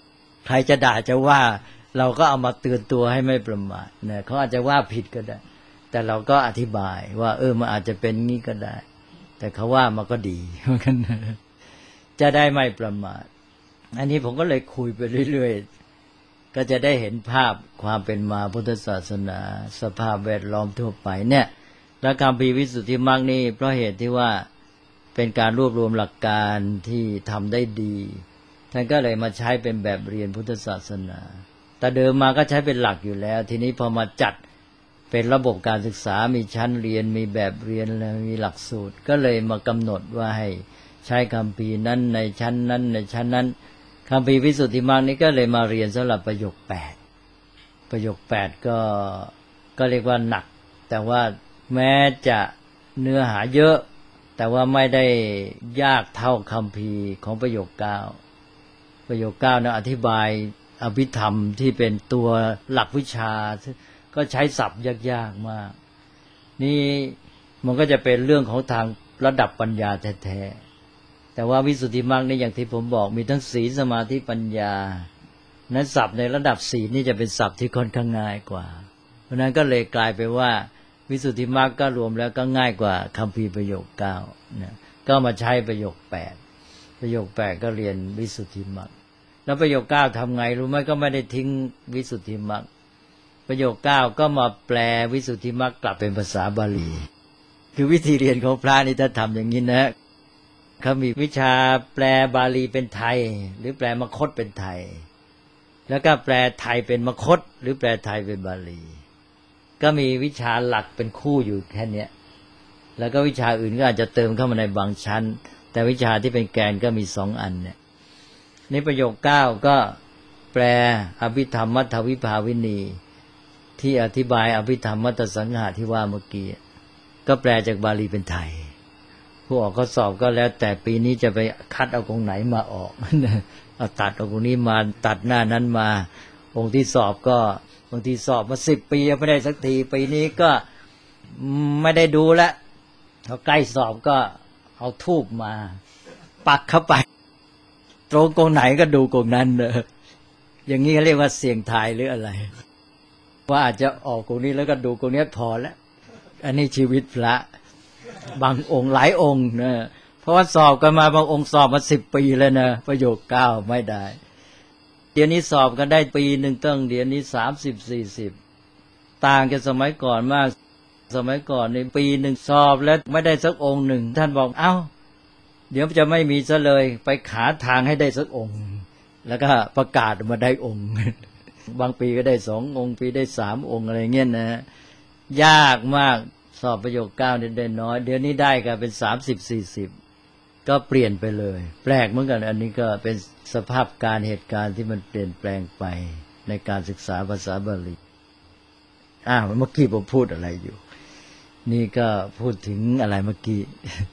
ใครจะด่าจะว่าเราก็เอามาเตือนตัวให้ไม่ประมาทนะเขาอาจจะว่าผิดก็ได้แต่เราก็อธิบายว่าเออมันอาจจะเป็นงี้ก็ได้แต่เขาว่ามันก็ดีเหมือนกันจะได้ไม่ประมาทอันนี้ผมก็เลยคุยไปเรื่อยๆก็จะได้เห็นภาพความเป็นมาพุทธศาสนาสภาพแวดล้อมทั่วไปเนี่ยและคัมภีร์วิสุทธิมรรคนี่เพราะเหตุที่ว่าเป็นการรวบรวมหลักการที่ทำได้ดีท่านก็เลยมาใช้เป็นแบบเรียนพุทธศาสนาแต่เดิมมาก็ใช้เป็นหลักอยู่แล้วทีนี้พอมาจัดเป็นระบบการศึกษามีชั้นเรียนมีแบบเรียนและมีหลักสูตรก็เลยมากำหนดว่าให้ใช้คัมภีร์นั้นในชั้นนั้นในชั้นนั้นคัมภีร์วิสุทธิมรรคนี้ก็เลยมาเรียนสำหรับประโยคแปดประโยคแปดก็ก็เรียกว่าหนักแต่ว่าแม้จะเนื้อหาเยอะแต่ว่าไม่ได้ยากเท่าคัมภีร์ของประโยคเก้าประโยคเก้านะอธิบายอภิธรรมที่เป็นตัวหลักวิชาก็ใช้ศัพท์ยากๆมากนี่มันก็จะเป็นเรื่องของทางระดับปัญญาแท้ๆแต่ว่าวิสุทธิมรรคนี่อย่างที่ผมบอกมีทั้งศีลสมาธิปัญญานั้นศัพท์ในระดับศีลนี่จะเป็นศัพท์ที่ค่อนข้างง่ายกว่าเพราะนั้นก็เลยกลายไปว่าวิสุทธิมรรคก็รวมแล้วก็ง่ายกว่าคัมภีร์ประโยคเก้านะก็มาใช้ประโยคแปดประโยคแปดก็เรียนวิสุทธิมรรคแล้วประโยคเก้าทำไงรู้ไหมก็ไม่ได้ทิ้งวิสุทธิมรรคประโยคเก้าก็มาแปลวิสุทธิมรรคกลับเป็นภาษาบาลีคือวิธีเรียนของพระนี่ถ้าทำอย่างนี้นะเขามีวิชาแปลบาลีเป็นไทยหรือแปลมคธเป็นไทยแล้วก็แปลไทยเป็นมคธหรือแปลไทยเป็นบาลีก็มีวิชาหลักเป็นคู่อยู่แค่นี้แล้วก็วิชาอื่นก็อาจจะเติมเข้ามาในบางชั้นแต่วิชาที่เป็นแกนก็มีสองอันเนี่ยในประโยคเก้าก็แปลอภิธรรมมัทธวิภาวินีที่อธิบายอภิธรรมมัตตสังหะที่ว่าเมื่อกี้ก็แปลจากบาลีเป็นไทยผู้ออกข้อสอบก็แล้วแต่ปีนี้จะไปคัดเอาตรงไหนมาออกเอาตัดเอาตรงนี้มาตัดหน้านั้นมาองค์ที่สอบก็บางทีสอบมาสิบปีไม่ได้สักทีปีนี้ก็ไม่ได้ดูแล้วพอใกล้สอบก็เอาทูบมาปักเข้าไปตรงตรงไหนก็ดูตรงนั้นเลยอย่างนี้เขาเรียกว่าเสี่ยงทายหรืออะไรว่าอาจจะออกตรงนี้แล้วก็ดูตรงนี้พอแล้วอันนี้ชีวิตพระบางองค์หลายองค์นะเพราะว่าสอบกันมาบางองค์สอบมาสิบปีแล้วนะประโยคเก้าไม่ได้เดี๋ยวนี้สอบกันได้ปีหนึ่งตั้งเดี๋ยวนี้สามสิบสี่สิบต่างจากสมัยก่อนมากสมัยก่อนในปีหนึ่งสอบแล้วไม่ได้สักองค์หนึ่งท่านบอกเอ้าเดี๋ยวจะไม่มีซะเลยไปหาทางให้ได้สักองค์แล้วก็ประกาศมาได้องค์บางปีก็ได้สององค์ปีได้สามองค์อะไรเงี้ยนะยากมากสอบประโยคเก้าได้น้อยเดี๋ยวนี้ได้กันเป็นสามสิบสี่สิบก็เปลี่ยนไปเลยแปลกเหมือนกันอันนี้ก็เป็นสภาพการเหตุการณ์ที่มันเปลี่ยนแปลงไปในการศึกษาภาษาบาลีอ้าวเมื่อกี้ผมพูดอะไรอยู่นี่ก็พูดถึงอะไรเมื่อกี้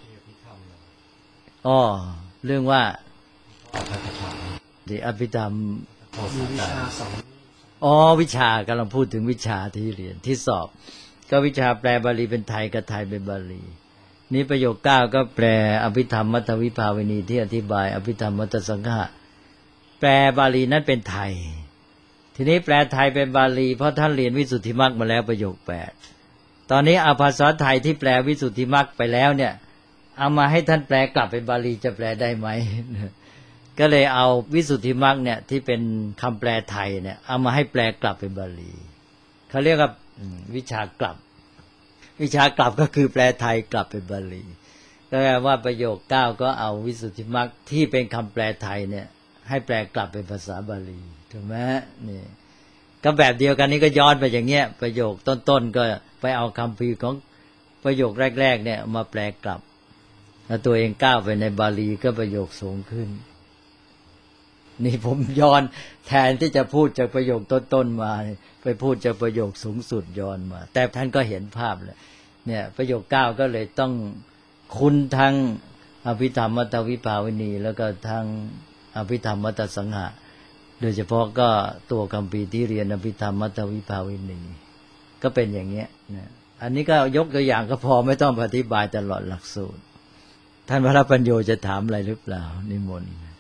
อ๋อเรื่องว่าที่อภิธรรมวิชาสองอ๋อวิชากำลังพูดถึงวิชาที่เรียนที่สอบก็วิชาแปลบาลีเป็นไทยกับไทยเป็นบาลีนี้ประโยคเก้าก็แปลอภิธรรมมัทธวิภาวินีที่อธิบายอภิธรรมมัตตสังฆะแปลบาลีนั้นเป็นไทยทีนี้แปลไทยเป็นบาลีเพราะท่านเรียนวิสุทธิมรรคมาแล้วประโยคแปดตอนนี้เอาภาษาไทยที่แปลวิสุทธิมรรคไปแล้วเนี่ยเอามาให้ท่านแปลกลับเป็นบาลีจะแปลได้ไหม ก็เลยเอาวิสุทธิมรรคเนี่ยที่เป็นคำแปลไทยเนี่ยเอามาให้แปลกลับเป็นบาลีเขาเรียกว่าวิชากลับวิชากลับก็คือแปลไทยกลับเป็นบาลีก็แปลว่าประโยคเก้าก็เอาวิสุทธิมรรคที่เป็นคำแปลไทยเนี่ยให้แปลกลับเป็นภาษาบาลีถูกไหมนี่ก็แบบเดียวกันนี้ก็ย้อนไปอย่างเงี้ยประโยคต้นๆก็ไปเอาคำพีของประโยคแรกๆเนี่ยมาแปลกลับแล้วตัวเองก้าวไปในบาลีก็ประโยคสูงขึ้นนี่ผมย้อนแทนที่จะพูดจากประโยคต้นๆมาไปพูดจากประโยคสูงสุดย้อนมาแต่ท่านก็เห็นภาพเลยเนี่ยประโยคเก้าก็เลยต้องคุ้นทั้งอภิธรรมมัตตวิภาวินีแล้วก็ทั้งอภิธรรมมัตตสังหะโดยเฉพาะก็ตัวคัมภีร์ที่เรียนอภิธรรมมัตตวิภาวินีก็เป็นอย่างเงี้ยนะอันนี้ก็ยกตัวอย่างก็พอไม่ต้องอธิบายตลอดหลักสูตรท่านพระปัญโยจะถามอะไรหรือเปล่านิมนต์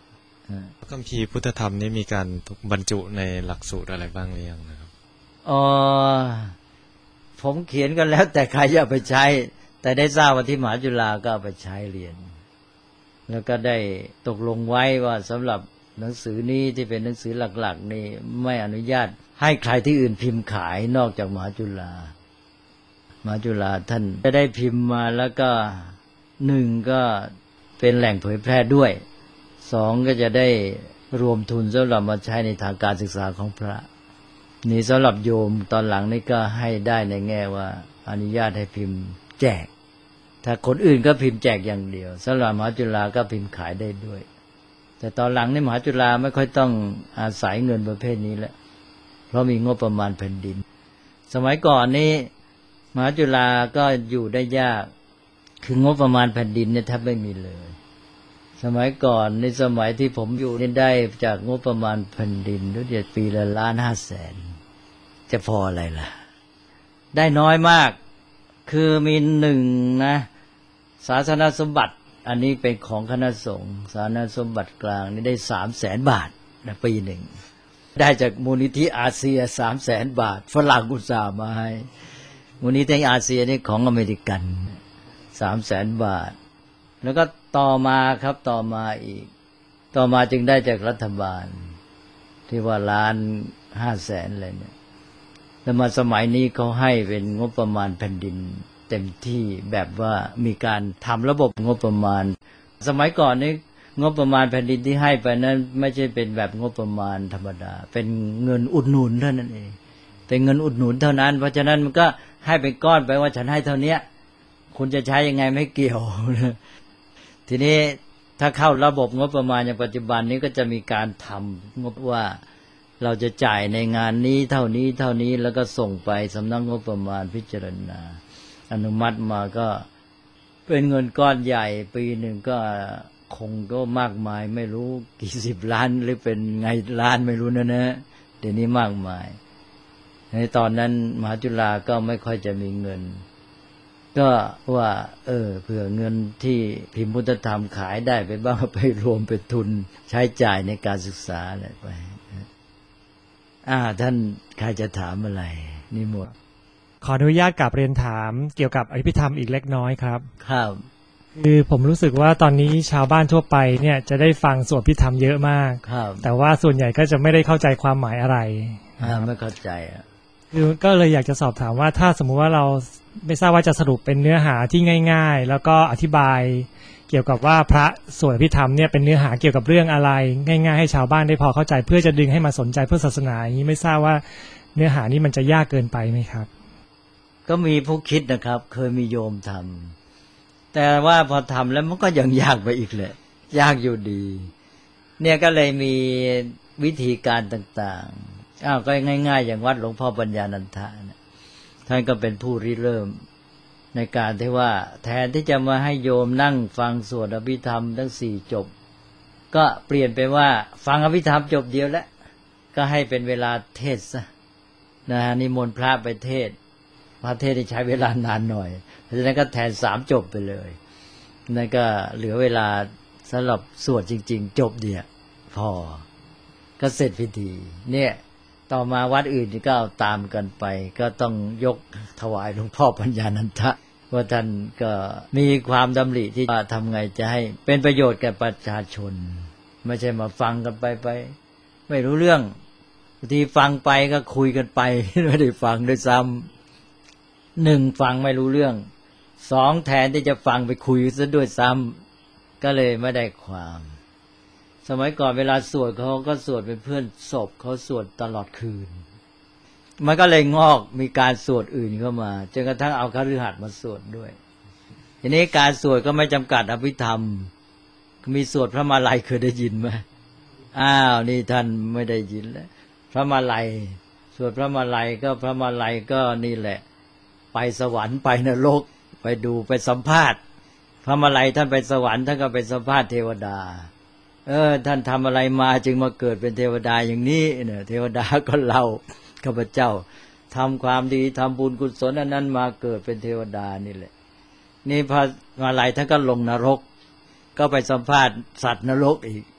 คัมภีร์พุทธธรรมนี่มีการบรรจุในหลักสูตรอะไรบ้างหรือยังนะครับอ๋อผมเขียนกันแล้วแต่ใครจะเอาไปใช้แต่ได้ทราบว่าที่มหาจุฬาก็เอาไปใช้เรียนแล้วก็ได้ตกลงไว้ว่าสำหรับหนังสือนี้ที่เป็นหนังสือหลักๆนี่ไม่อนุญาตให้ใครที่อื่นพิมพ์ขายนอกจากมหาจุฬามหาจุฬาท่านจะได้พิมพ์มาแล้วก็หนึ่งก็เป็นแหล่งเผยแพร่ด้วยสองก็จะได้รวมทุนสำหรับมาใช้ในทางการศึกษาของพระนี่สำหรับโยมตอนหลังนี่ก็ให้ได้ในแง่ว่าอนุญาตให้พิมพ์แจกถ้าคนอื่นก็พิมพ์แจกอย่างเดียวสำหรับมหาจุฬาก็พิมพ์ขายได้ด้วยแต่ตอนหลังนี่มหาจุฬาไม่ค่อยต้องอาศัยเงินประเภทนี้แล้วเพราะมีงบประมาณแผ่นดินสมัยก่อนนี้มหาจุฬาก็อยู่ได้ยากคืองบประมาณแผ่นดินเนี่ยแทบไม่มีเลยสมัยก่อนในสมัยที่ผมอยู่นี่ได้จากงบประมาณแผ่นดินรู้จักปีละล้านห้าแสนจะพออะไรล่ะได้น้อยมากคือมีหนึ่งนะศาสนสมบัติอันนี้เป็นของคณะสงฆ์ศาสนสมบัติกลางนี่ได้สามแสนบาทนะปีหนึ่งได้จากมูลนิธิอาเซียสามแสนบาทฝรั่งอุตส่าห์มาให้มูลนิธิอาเซียนี่ของอเมริกันสามแสนบาทแล้วก็ต่อมาครับต่อมาอีกต่อมาจึงได้จากรัฐบาลที่ว่าล้านห้าแสนอะไรเนี่ยแล้วมาสมัยนี้เขาให้เป็นงบประมาณแผ่นดินเต็มที่แบบว่ามีการทำระบบงบประมาณสมัยก่อนนี้งบประมาณแผ่นดินที่ให้ไปนั้นไม่ใช่เป็นแบบงบประมาณธรรมดาเป็นเงินอุดหนุนเท่านั้นเองเป็นเงินอุดหนุนเท่านั้นเพราะฉะนั้นมันก็ให้เป็นก้อนไปว่าฉันให้เท่านี้คุณจะใช้ยังไงไม่เกี่ยวทีนี้ถ้าเข้าระบบงบประมาณอย่างปัจจุบันนี้ก็จะมีการทำงบว่าเราจะจ่ายในงานนี้เท่านี้เท่านี้แล้วก็ส่งไปสำนักงบประมาณพิจารณาอนุมัติมาก็เป็นเงินก้อนใหญ่ปีหนึ่งก็คงก็มากมายไม่รู้กี่สิบล้านหรือเป็นไงล้านไม่รู้นะนะเดี๋ยวนี้มากมายในตอนนั้นมหาจุฬาก็ไม่ค่อยจะมีเงินก็ว่าเออเผื่อเงินที่พิมพ์พุทธธรรมขายได้ไปบ้างไปรวมเป็นทุนใช้จ่ายในการศึกษาอะไรไปอ่าท่านใครจะถามอะไรนี่หมดขออนุญาตกลับเรียนถามเกี่ยวกับอภิธรรมอีกเล็กน้อยครับครับคือผมรู้สึกว่าตอนนี้ชาวบ้านทั่วไปเนี่ยจะได้ฟังสวดอภิธรรมเยอะมากครับแต่ว่าส่วนใหญ่ก็จะไม่ได้เข้าใจความหมายอะไรอ่าไม่เข้าใจอ่ะคือก็เลยอยากจะสอบถามว่าถ้าสมมุติว่าเราไม่ทราบว่าจะสรุปเป็นเนื้อหาที่ง่ายๆแล้วก็อธิบายเกี่ยวกับว่าพระสวดอภิธรรมเนี่ยเป็นเนื้อหาเกี่ยวกับเรื่องอะไรง่ายๆให้ชาวบ้านได้พอเข้าใจเพื่อจะดึงให้มาสนใจเพื่อศาสนาอย่างนี้ไม่ทราบว่าเนื้อหานี้มันจะยากเกินไปไหมครับก็มีผู้คิดนะครับเคยมีโยมทำแต่ว่าพอทำแล้วมันก็ยังยากไปอีกเลยยากอยู่ดีเนี่ยก็เลยมีวิธีการต่างๆอ้าวก็ง่ายๆอย่างวัดหลวงพ่อปัญญานันทะนะท่านก็เป็นผู้ริเริ่มในการที่ว่าแทนที่จะมาให้โยมนั่งฟังสวดอภิธรรมทั้งสี่จบก็เปลี่ยนไปว่าฟังอภิธรรมจบเดียวแล้วก็ให้เป็นเวลาเทศซะนะนิมนต์พระไปเทศพระเทศที่ใช้เวลานานหน่อยเพราะฉะนั้นก็แทนสามจบไปเลยนั่นก็เหลือเวลาสำหรับสวดจริงๆจบเดียวพอก็เสร็จพิธีเนี่ยต่อมาวัดอื่นก็เอาตามกันไปก็ต้องยกถวายหลวงพ่อปัญญานันทะว่าท่านก็มีความดำริที่ว่าทำไงจะให้เป็นประโยชน์แก่ประชาชนไม่ใช่มาฟังกันไปไปไม่รู้เรื่องบางทีฟังไปก็คุยกันไปไม่ได้ฟังด้วยซ้ำหนึ่งฟังไม่รู้เรื่องสองแทนที่จะฟังไปคุยซะด้วยซ้ำก็เลยไม่ได้ความสมัยก่อนเวลาสวดเขาก็สวดเป็นเพื่อนศพเขาสวดตลอดคืนมันก็เลยงอกมีการสวดอื่นเข้ามาจนกระทั่งเอาคฤหัสถ์มาสวดด้วยทีนี้การสวดก็ไม่จำกัดอภิธรรมมีสวดพระมาลัยเคยได้ยินไหมอ้าวนี่ท่านไม่ได้ยินแล้วพระมาลัยสวดพระมาลัยก็พระมาลัยก็นี่แหละไปสวรรค์ไปนรกไปดูไปสัมภาษณ์พระมาลัยท่านไปสวรรค์ท่านก็ไปสัมภาษณ์เทวดาเออท่านทำอะไรมาจึงมาเกิดเป็นเทวดาอย่างนี้เนี่ยเทวดาก็เล่าข้าพเจ้าทำความดีทำบุญกุศลอันนั้นมาเกิดเป็นเทวดานี่แหละนี่พระมาลัยท่านก็ลงนรกก็ไปสัมภาษณ์สัตว์นรกอีก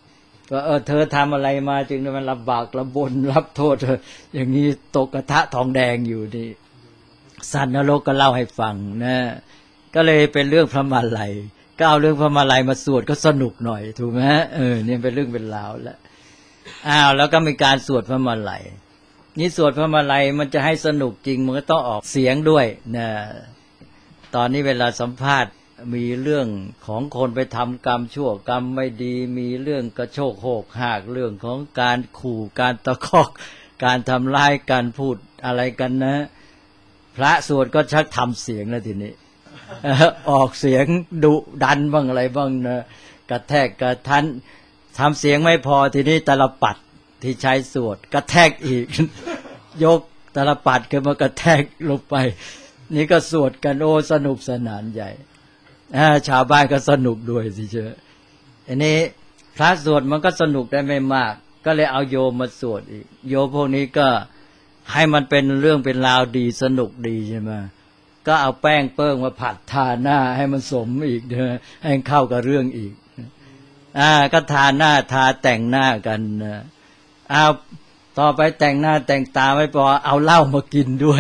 ว่าเออเธอทำอะไรมาจึงมันลำบากลำบนรับโทษเธออย่างนี้ตกกระทะทองแดงอยู่นี่สัตว์นรกก็เล่าให้ฟังนะก็เลยเป็นเรื่องพระมาลัยก็เอาเรื่องพระมาลัยมาสวดก็สนุกหน่อยถูกไหมเออเนี่ยเป็นเรื่องเป็นราวแล้วอ้าวแล้วก็มีการสวดพระมาลัยนี่สวดพระมาลัยมันจะให้สนุกจริงมันก็ต้องออกเสียงด้วยนะตอนนี้เวลาสัมภาษณ์มีเรื่องของคนไปทำกรรมชั่วกรรมไม่ดีมีเรื่องกระโชกโหกหากเรื่องของการขู่การตะคอกการทำร้ายการพูดอะไรกันนะพระสวดก็ชักทำเสียงแล้วทีนี้ออกเสียงดุดันบ้างอะไรบ้างนะกระแทกกระทันทำเสียงไม่พอทีนี้ตลปัดที่ใช้สวดกระแทกอีกยกตลปัดขึ้นมากระแทกลงไปนี่ก็สวดกันโอ้สนุกสนานใหญ่ชาวบ้านก็สนุกด้วยสิเชื่ออันนี้พระสวดมันก็สนุกได้ไม่มากก็เลยเอาโยมมาสวดอีกโยมพวกนี้ก็ให้มันเป็นเรื่องเป็นราวดีสนุกดีใช่ไหมก็เอาแป้งเปิ้งมาผัดทาหน้าให้มันสมอีกเด้อให้เข้ากับเรื่องอีกอ่าก็ทาหน้าทาแต่งหน้ากันนะเอาต่อไปแต่งหน้าแต่งตาไม่พอเอาเหล้ามากินด้วย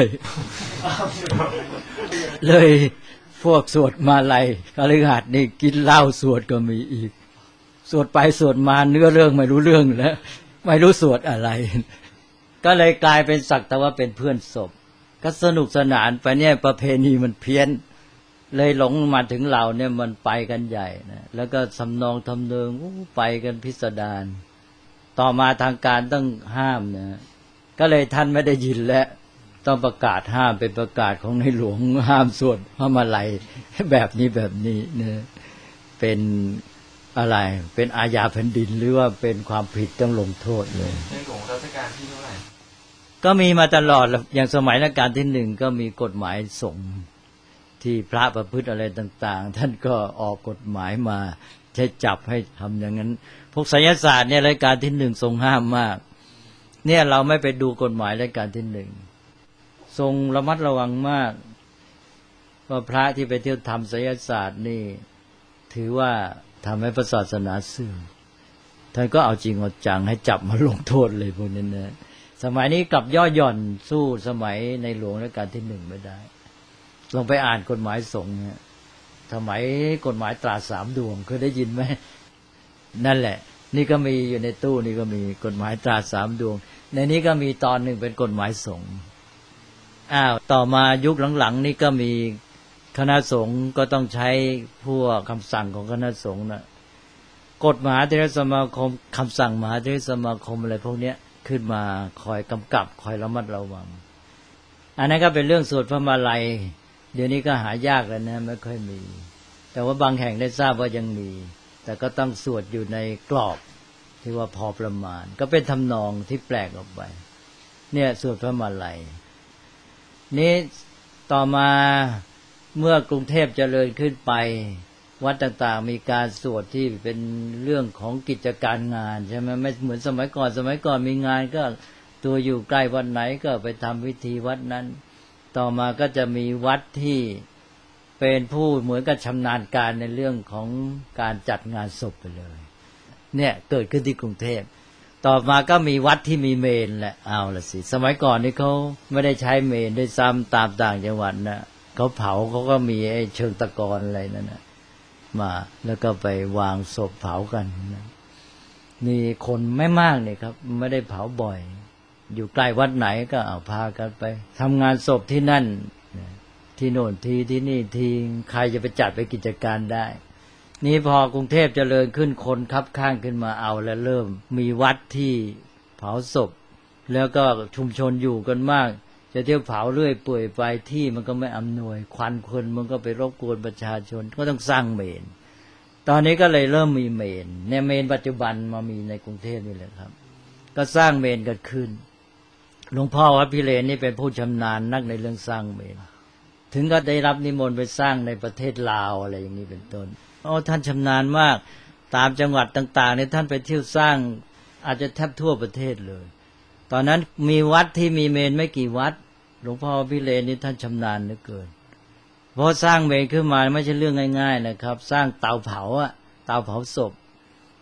เลยพวกสวดมาลัยคฤหัสถ์นี่กินเหล้าสวดก็มีอีกสวดไปสวดมาเนื้อเรื่องไม่รู้เรื่องแล้วไม่รู้สวดอะไรก็เลยกลายเป็นสักแต่ว่าเป็นเพื่อนศพก็สนุกสนานไปเนี่ยประเพณีมันเพี้ยนเลยหลงมาถึงเราเนี่ยมันไปกันใหญ่นะแล้วก็สำนองทำเนิงไปกันพิสดารต่อมาทางการต้องห้ามนะก็เลยท่านไม่ได้ยินและต้องประกาศห้ามเป็นประกาศของในหลวงห้ามสวดพระมาลัยแบบนี้แบบนี้นะเป็นอะไรเป็นอาญาแผ่นดินหรือว่าเป็นความผิดต้องลงโทษเลยในหลวงรัชกาลที่เท่าไหร่ก็มีมาตลอดอย่างสมัยรัชกาลที่หนึ่งก็มีกฎหมายสงฆ์ที่พระประพฤติอะไรต่างๆท่านก็ออกกฎหมายมาใช้จับให้ทำอย่างนั้นพวกไสยศาสตร์เนี่ยรัชกาลที่หนึ่งทรงห้ามมากเนี่ยเราไม่ไปดูกฎหมายรัชกาลที่หนึ่งทรงระมัดระวังมากว่าพระที่ไปเที่ยวทำไสยศาสตร์นี่ถือว่าทำให้พระศาสนาเสื่อมท่านก็เอาจริงเอาจังให้จับมาลงโทษเลยพวกนั้นนะสมัยนี้กลับย่อหย่อนสู้สมัยในหลวงรัชกาลที่หนึ่งไม่ได้ลองไปอ่านกฎหมายสงฆ์เนี่ยสมัยกฎหมายตราสามดวงเคยได้ยินไหมนั่นแหละนี่ก็มีอยู่ในตู้นี่ก็มีกฎหมายตราสามดวงในนี้ก็มีตอนหนึ่งเป็นกฎหมายสงฆ์อ้าวต่อมายุคหลังๆนี่ก็มีคณะสงฆ์ก็ต้องใช้พวกคำสั่งของคณะสงฆ์นะกฎมหาเถรสมาคมคำสั่งมหาเถรสมาคมอะไรพวกเนี้ยขึ้นมาคอยกำกับคอยระมัดระวังอันนั้นก็เป็นเรื่องสวดพระมาลัยเดี๋ยวนี้ก็หายากแล้วนะไม่ค่อยมีแต่ว่าบางแห่งได้ทราบว่ายังมีแต่ก็ต้องสวดอยู่ในกรอบที่ว่าพอประมาณก็เป็นทำนองที่แปลกออกไปเนี่ยสวดพระมาลัยนี้ต่อมาเมื่อกรุงเทพเจริญขึ้นไปวัดต่างๆมีการสวดที่เป็นเรื่องของกิจการงานใช่ไหมไม่เหมือนสมัยก่อนสมัยก่อนมีงานก็ตัวอยู่ใกล้วัดไหนก็ไปทำพิธีวัดนั้นต่อมาก็จะมีวัดที่เป็นผู้เหมือนกับชำนาญการในเรื่องของการจัดงานศพไปเลยเนี่ยเกิดขึ้นที่กรุงเทพต่อมาก็มีวัดที่มีเมนแหละเอาละสิสมัยก่อนนี่เขาไม่ได้ใช้เมนด้วยซ้ำตามต่างจังหวัดนะเขาเผาเขาก็มีไอ้เชิงตะกอนอะไรนั่นนะมาแล้วก็ไปวางศพเผากันนะมีคนไม่มากเนี่ยครับไม่ได้เผาบ่อยอยู่ใกล้วัดไหนก็เอาพากันไปทำงานศพที่นั่นที่โน่นทีที่นี่ทีใครจะไปจัดไปกิจการได้นี่พอกรุงเทพเจริญขึ้นคนคับข้างขึ้นมาเอาแล้วเริ่มมีวัดที่เผาศพแล้วก็ชุมชนอยู่กันมากจะเที่ยวเผาเรื่อยเปื่อยไปที่มันก็ไม่อำนวยควันคนมันก็ไปรบกวนประชาชนก็ต้องสร้างเมนตอนนี้ก็เลยเริ่มมีเมนในเมนปัจจุบันมามีในกรุงเทพนี่แหละครับก็สร้างเมนกันขึ้นหลวงพ่อวัดพิเรนนี่เป็นผู้ชำนาญนักในเรื่องสร้างเมนถึงก็ได้รับนิมนต์ไปสร้างในประเทศลาวอะไรอย่างนี้เป็นต้นอ๋อท่านชำนาญมากตามจังหวัดต่างๆเนี่ยท่านไปเที่ยวสร้างอาจจะแทบทั่วประเทศเลยตอนนั้นมีวัดที่มีเมนไม่กี่วัดหลวงพ่อพิเรนนี่ท่านชำนาญเหลือเกินเพราะสร้างเมนขึ้นมาไม่ใช่เรื่องง่ายๆนะครับสร้างเตาเผาอะเตาเผาศพเพ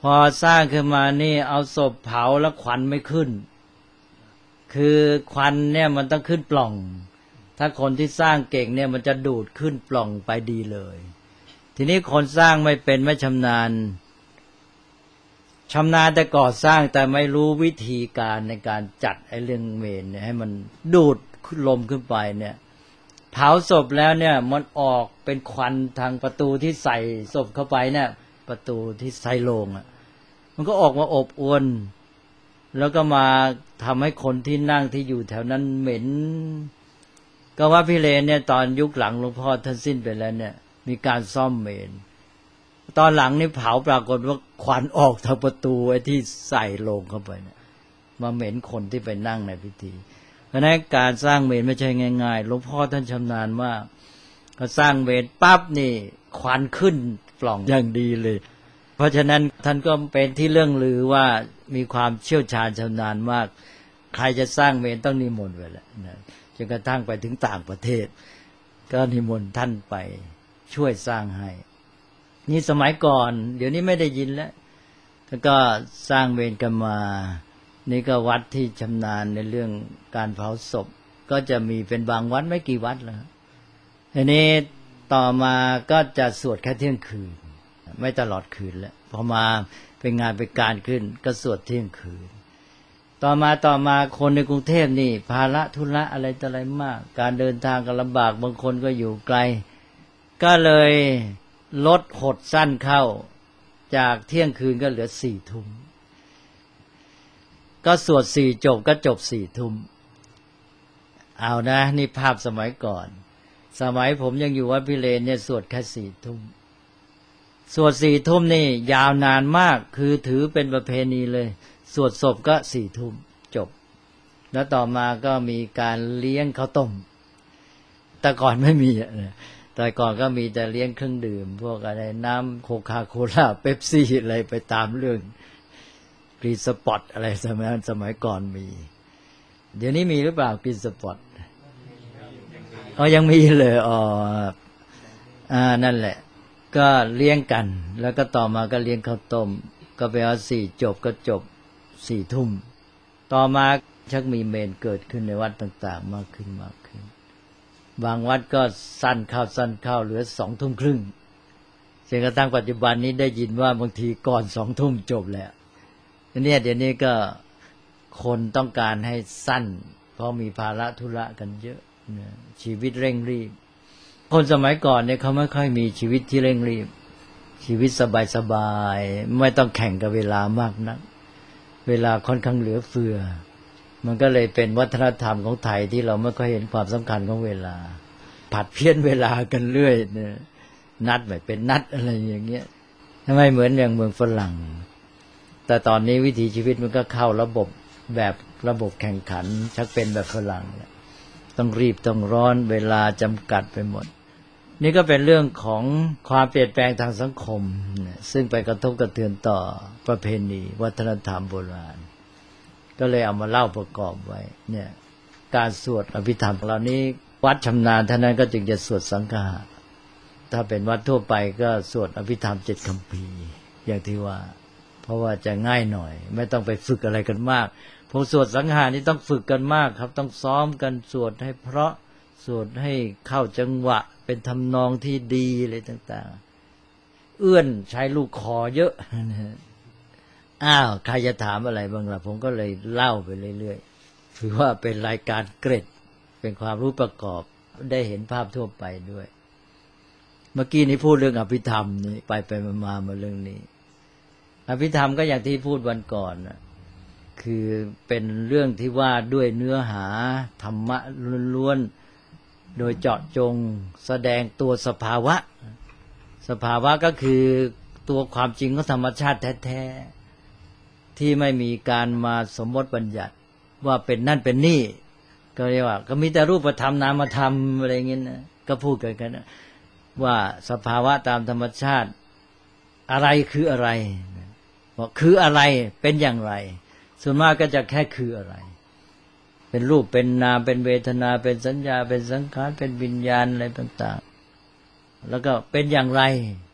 พอสร้างขึ้นมานี่เอาศพเผาแล้วควันไม่ขึ้นคือควันเนี่ยมันต้องขึ้นปล่องถ้าคนที่สร้างเก่งเนี่ยมันจะดูดขึ้นปล่องไปดีเลยทีนี้คนสร้างไม่เป็นไม่ชำนาญชำนาญแต่ก่อสร้างแต่ไม่รู้วิธีการในการจัดไอ้เรื่องเมนเนี่ยให้มันดูดลมขึ้นไปเนี่ยเผาศพแล้วเนี่ยมันออกเป็นควันทางประตูที่ใส่ศพเข้าไปเนี่ยประตูที่ใส่โลงอ่ะมันก็ออกมาอบอวลแล้วก็มาทำให้คนที่นั่งที่อยู่แถวนั้นเหม็นก็ว่าพี่เลนเนี่ยตอนยุคหลังหลวงพ่อท่านสิ้นไปแล้วเนี่ยมีการซ่อมเมนตอนหลังนี่เผาปรากฏว่าควันออกทางประตูไอ้ที่ใส่โลงเข้าไปเนี่ยมาเหม็นคนที่ไปนั่งในพิธีเพราะนั้นการสร้างเมนไม่ใช่ง่ายๆหลวงพ่อท่านชำนาญมากก็สร้างเมนปั๊บนี่ควันขึ้นปล่องอย่างดีเลยเพราะฉะนั้นท่านก็เป็นที่เรื่องลือว่ามีความเชี่ยวชาญชำนาญมากใครจะสร้างเมนต้องนิมนต์ไว้แหละนะจนกระทั่งไปถึงต่างประเทศก็นิมนต์ท่านไปช่วยสร้างให้นี่สมัยก่อนเดี๋ยวนี้ไม่ได้ยินแล้วแล้วก็สร้างเมนกันมานี่ก็วัดที่ชำนาญในเรื่องการเผาศพก็จะมีเป็นบางวัดไม่กี่วัดแล้วทีนี้ต่อมาก็จะสวดแค่เที่ยงคืนไม่ตลอดคืนแล้วพอมาเป็นงานเป็นการขึ้นก็สวดเที่ยงคืนต่อมาต่อมาคนในกรุงเทพนี่ภาระธุระอะไรต่ออะไรมากการเดินทางก็ลำบากบางคนก็อยู่ไกลก็เลยลดหดสั้นเข้าจากเที่ยงคืนก็เหลือสี่ทุ่มก็สวดสี่จบก็จบสี่ทุ่มเอานะนี่ภาพสมัยก่อนสมัยผมยังอยู่วัดพิเรนเนี่ยสวดแค่สี่ทุ่มสวดสี่ทุ่มนี่ยาวนานมากคือถือเป็นประเพณีเลยสวดศพก็สี่ทุ่มจบแล้วต่อมาก็มีการเลี้ยงข้าวต้มแต่ก่อนไม่มีแต่ก่อนก็มีแต่เลี้ยงเครื่องดื่มพวกอะไรน้ำโคคาโคล่าเป๊ปซี่อะไรไปตามเรื่องกรีนสปอตอะไรสมัยสมัยก่อนมีเดี๋ยวนี้มีหรือเปล่ากรีนสปอตอ๋อยังมีเลยอ๋ออ่านั่นแหละก็เลี้ยงกันแล้วก็ต่อมาก็เลี้ยงข้าวต้มก็ไปเอาสี่จบก็จบสี่ทุ่มต่อมาชักมีเมนเกิดขึ้นในวัดต่างๆมากขึ้นมากขึ้นบางวัดก็สั้นเข้าสั้นเข้าเหลือสองทุ่มครึ่งจนกระทั่งปัจจุบันนี้ได้ยินว่าบางทีก่อนสองทุ่มจบแล้วเนี่ยเดี๋ยวนี้ก็คนต้องการให้สั้นเพราะมีภาระธุระกันเยอะชีวิตเร่งรีบคนสมัยก่อนเนี่ยเขาไม่ค่อยมีชีวิตที่เร่งรีบชีวิตสบายๆไม่ต้องแข่งกับเวลามากนักเวลาค่อนข้างเหลือเฟือมันก็เลยเป็นวัฒนธรรมของไทยที่เราไม่ค่อยเห็นความสำคัญของเวลาผัดเพี้ยนเวลากันเรื่อยเนี่ยนัดไม่เป็นนัดอะไรอย่างเงี้ยทำไมเหมือนอย่างเมืองฝรั่งแต่ตอนนี้วิถีชีวิตมันก็เข้าระบบแบบระบบแข่งขันชักเป็นแบบฝรั่งแล้วต้องรีบต้องร้อนเวลาจำกัดไปหมดนี่ก็เป็นเรื่องของความเปลี่ยนแปลงทางสังคมซึ่งไปกระทบกระเทือนต่อประเพณีวัฒนธรรมโบราณก็เลยเอามาเล่าประกอบไว้เนี่ยการสวดอภิธรรมเหล่านี้วัดชำนาญเท่านั้นก็จึงจะสวดสังฆะถ้าเป็นวัดทั่วไปก็สวดอภิธรรมเจ็ดคัมภีร์อย่างที่ว่าเพราะว่าจะง่ายหน่อยไม่ต้องไปฝึกอะไรกันมากพวกสวดสังฆะนี่ต้องฝึกกันมากครับต้องซ้อมกันสวดให้เพราะสวดให้เข้าจังหวะเป็นทำนองที่ดีอะไรต่างๆเอื้อนใช้ลูกคอเยอะอ้าวใครจะถามอะไรบ้างล่ะผมก็เลยเล่าไปเรื่อยๆถือว่าเป็นรายการเกร็ดเป็นความรู้ประกอบได้เห็นภาพทั่วไปด้วยเมื่อกี้นี้พูดเรื่องอภิธรรมนี่ไปไปมาๆมาเรื่องนี้อภิธรรมก็อย่างที่พูดวันก่อนนะคือเป็นเรื่องที่ว่าด้วยเนื้อหาธรรมะล้วนๆโดยเจาะจงแสดงตัวสภาวะสภาวะก็คือตัวความจริงของธรรมชาติแท้ๆที่ไม่มีการมาสมมติบัญญัติว่าเป็นนั่นเป็นนี่ก็เรียกว่าก็มีแต่รูปธรรมนามธรรมอะไรอย่างนี้นะก็พูดกันกันนะว่าสภาวะตามธรรมชาติอะไรคืออะไรบอกคืออะไรเป็นอย่างไรส่วนมากก็จะแค่คืออะไรเป็นรูปเป็นนามเป็นเวทนาเป็นสัญญาเป็นสังขารเป็นวิญญาณอะไรต่างๆแล้วก็เป็นอย่างไร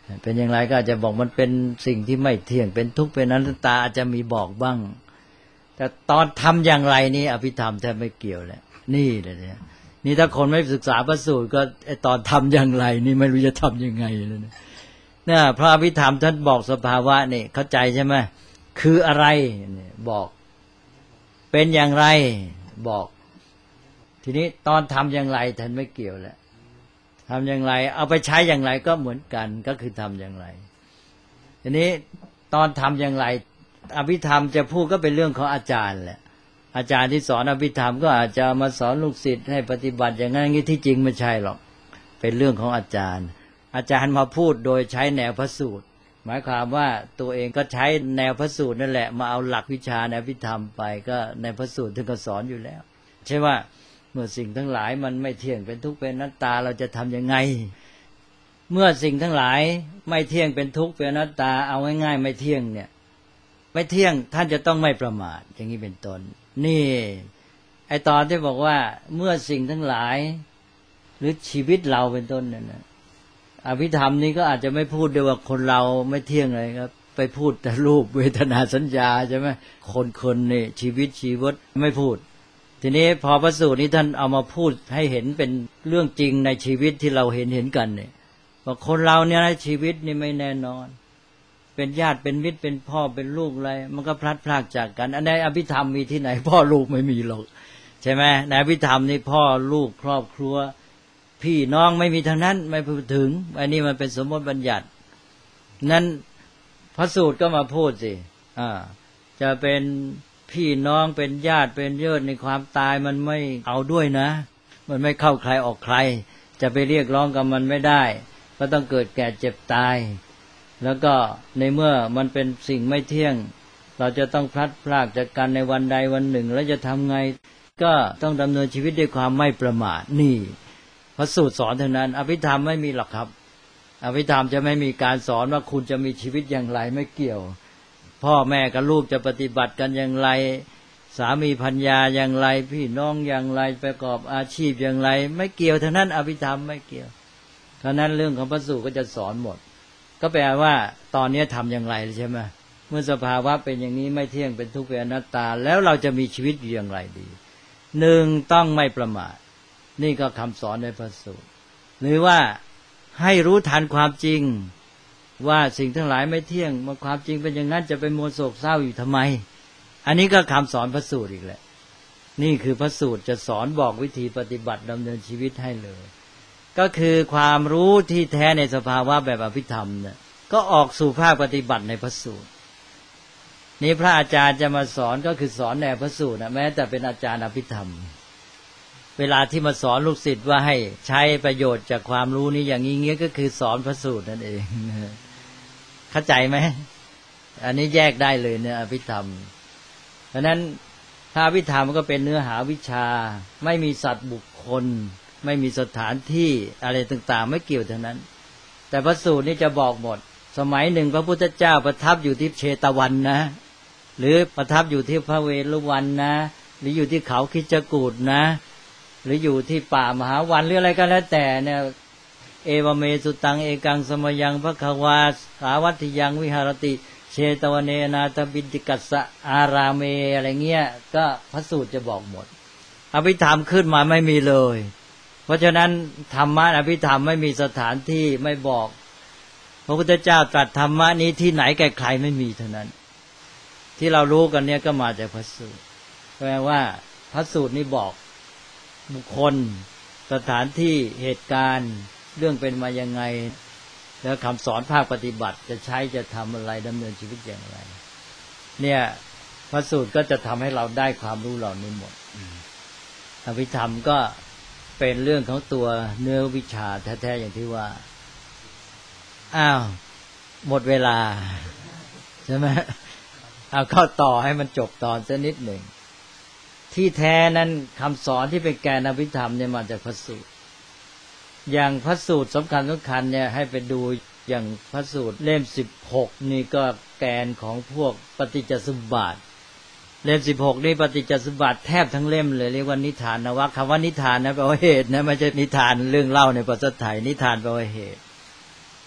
เป็นอย่างไรก็อาจจะบอกมันเป็นสิ่งที่ไม่เที่ยงเป็นทุกข์เป็นอนัตตาอาจจะมีบอกบ้างแต่ตอนทำอย่างไรนี่อภิธรรมแทบไม่เกี่ยวแล้วนี่เลยเนี่ยนี่ถ้าคนไม่ศึกษาพระสูตรก็ไอตอนทำอย่างไรนี่ไม่รู้จะทำยังไงเลยเนี่ยพระอภิธรรมท่านบอกสภาวะนี่เข้าใจใช่ไหมคืออะไรเนี่ยบอกเป็นอย่างไรบอกทีนี้ตอนทำอย่างไรท่านไม่เกี่ยวแล้วทำอย่างไรเอาไปใช้อย่างไรก็เหมือนกันก็คือทำอย่างไรทีนี้ตอนทำอย่างไรอภิธรรมจะพูดก็เป็นเรื่องของอาจารย์แหละอาจารย์ที่สอนอภิธรรมก็อาจจะมาสอนลูกศิษย์ให้ปฏิบัติอย่างนั้นอย่างนี้ที่จริงไม่ใช่หรอกเป็นเรื่องของอาจารย์อาจารย์มาพูดโดยใช้แนวพระสูตรหมายความว่าตัวเองก็ใช้แนวพระสูตรนั่นแหละมาเอาหลักวิชาในอภิธรรมไปก็ในพระสูตรท่านก็สอนอยู่แล้วใช่ว่าเมื่อสิ่งทั้งหลายมันไม่เที่ยงเป็นทุกข์เป็นอนัตตาเราจะทำยังไงเมื่อสิ่งทั้งหลายไม่เที่ยงเป็นทุกข์เป็นอนัตตาเอาง่ายๆไม่เที่ยงเนี่ยไม่เที่ยงท่านจะต้องไม่ประมาทอย่างนี้เป็นต้นนี่ไอตอนที่บอกว่าเมื่อสิ่งทั้งหลายหรือชีวิตเราเป็นต้นนั่นนะอภิธรรมนี้ก็อาจจะไม่พูดด้วยว่าคนเราไม่เที่ยงเลยครับไปพูดแต่รูปเวทนาสัญญาใช่ไหมคนคนนี่ชีวิตชีวิตไม่พูดทีนี้พอพระสูตรนี้ท่านเอามาพูดให้เห็นเป็นเรื่องจริงในชีวิตที่เราเห็นเห็นกันเนี่ยว่าคนเราเนี่ยชีวิตนี่ไม่แน่นอนเป็นญาติเป็นมิตรเป็นพ่อเป็นลูกอะไรมันก็พลัดพรากจากกันอันในอภิธรรมมีที่ไหนพ่อลูกไม่มีหรอกใช่ไหมในอภิธรรมนี่พ่อลูกครอบครัวพี่น้องไม่มีทางนั้นไม่พูดถึงอันนี้มันเป็นสมมติบัญญัตินั้นพระสูตรก็มาพูดสิอ่าจะเป็นพี่น้องเป็นญาติเป็นเยิดในความตายมันไม่เอาด้วยนะมันไม่เข้าใครออกใครจะไปเรียกร้องกับมันไม่ได้ก็ต้องเกิดแก่เจ็บตายแล้วก็ในเมื่อมันเป็นสิ่งไม่เที่ยงเราจะต้องพลัดพรากจากกันในวันใดวันหนึ่งแล้วจะทำไงก็ต้องดำเนินชีวิตด้วยความไม่ประมาทนี่พระสูตรสอนเท่านั้นอภิธรรมไม่มีหรอกครับอภิธรรมจะไม่มีการสอนว่าคุณจะมีชีวิตอย่างไรไม่เกี่ยวพ่อแม่กับลูกจะปฏิบัติกันอย่างไรสามีภรรยาอย่างไรพี่น้องอย่างไรประกอบอาชีพอย่างไรไม่เกี่ยวเท่านั้นอภิธรรมไม่เกี่ยวเท่านั้นเรื่องของพระสูตรก็จะสอนหมดก็แปลว่าตอนนี้ทำอย่างไรใช่ไหมเมื่อสภาวะเป็นอย่างนี้ไม่เที่ยงเป็นทุกข์เป็นอนัตตาแล้วเราจะมีชีวิตอยู่อย่างไรดีหนึ่งต้องไม่ประมาทนี่ก็คำสอนในพระสูตรหรือว่าให้รู้ทันความจริงว่าสิ่งทั้งหลายไม่เที่ยงเมื่อความจริงเป็นอย่างนั้นจะไปมัวโศกเศร้าอยู่ทำไมอันนี้ก็คำสอนพระสูตรอีกแหละนี่คือพระสูตรจะสอนบอกวิธีปฏิบัติดำเนินชีวิตให้เลยก็คือความรู้ที่แท้ในสภาวะแบบอภิธรรมเนี่ยก็ออกสู่ภาคปฏิบัติในพระสูตรนี้พระอาจารย์จะมาสอนก็คือสอนแนวพระสูตรนะแม้แต่เป็นอาจารย์อภิธรรมเวลาที่มาสอนลูกศิษย์ว่าให้ใช้ประโยชน์จากความรู้นี้อย่างนี้เงี้ยก็คือสอนพระสูตรนั่นเองเข้าใจไหมอันนี้แยกได้เลยเนี่ยอภิธรรมเพราะนั้นถ้าอภิธรรมก็เป็นเนื้อหาวิชาไม่มีสัตว์บุคคลไม่มีสถานที่อะไรต่างๆไม่เกี่ยวเท่านั้นแต่พระสูตรนี่จะบอกหมดสมัยหนึ่งพระพุทธเจ้าประทับอยู่ที่เชตวันนะหรือประทับอยู่ที่พระเวฬุวันนะหรืออยู่ที่เขาคิจกูฏนะหรืออยู่ที่ป่ามหาวันหรืออะไรก็แล้วแต่เนี่ยเอวเมสุตังเอกังสมยังภควาสาวัตถิยังวิหารติเชตวเนนาถบิณฑิกัสสะอารามเมอะไรเงี้ยก็พระสูตรจะบอกหมดอภิธรรมขึ้นมาไม่มีเลยเพราะฉะนั้นธรรมะอภิธรรมไม่มีสถานที่ไม่บอกพระพุทธเจ้าตรัสธรรมะนี้ที่ไหนแก่ใครไม่มีเท่านั้นที่เรารู้กันเนี่ยก็มาจากพระสูตรแปลว่าพระสูตรนี้บอกบุคคลสถานที่เหตุการณ์เรื่องเป็นมายังไงแล้วคำสอนภาคปฏิบัติจะใช้จะทำอะไรดำเนินชีวิตอย่างไรเนี่ยพระสูตรก็จะทำให้เราได้ความรู้เหล่านี้หมดอภิธรรมก็เป็นเรื่องของตัวเนื้อวิชาแท้ๆอย่างที่ว่าอ้าวหมดเวลาใช่ไหมเอาเข้าต่อให้มันจบตอนสักนิดหนึ่งที่แท้นั้นคำสอนที่เป็นแกนอภิธรรมเนี่ยมาจากพระสูตรอย่างพระสูตรสำคัญสำคัญเนี่ยให้ไปดูอย่างพระสูตรเล่มสิบหกนี่ก็แกนของพวกปฏิจจสมุปบาทเล่มสิบหกนี่ปฏิจจสมุปบาทแทบทั้งเล่มเลยเรียกว่านิทานนวรรคคำว่านิทานนะแปลว่าเหตุนะไม่ใช่นิทานเรื่องเล่าในภาษาไทยนิทานแปลว่าเหตุ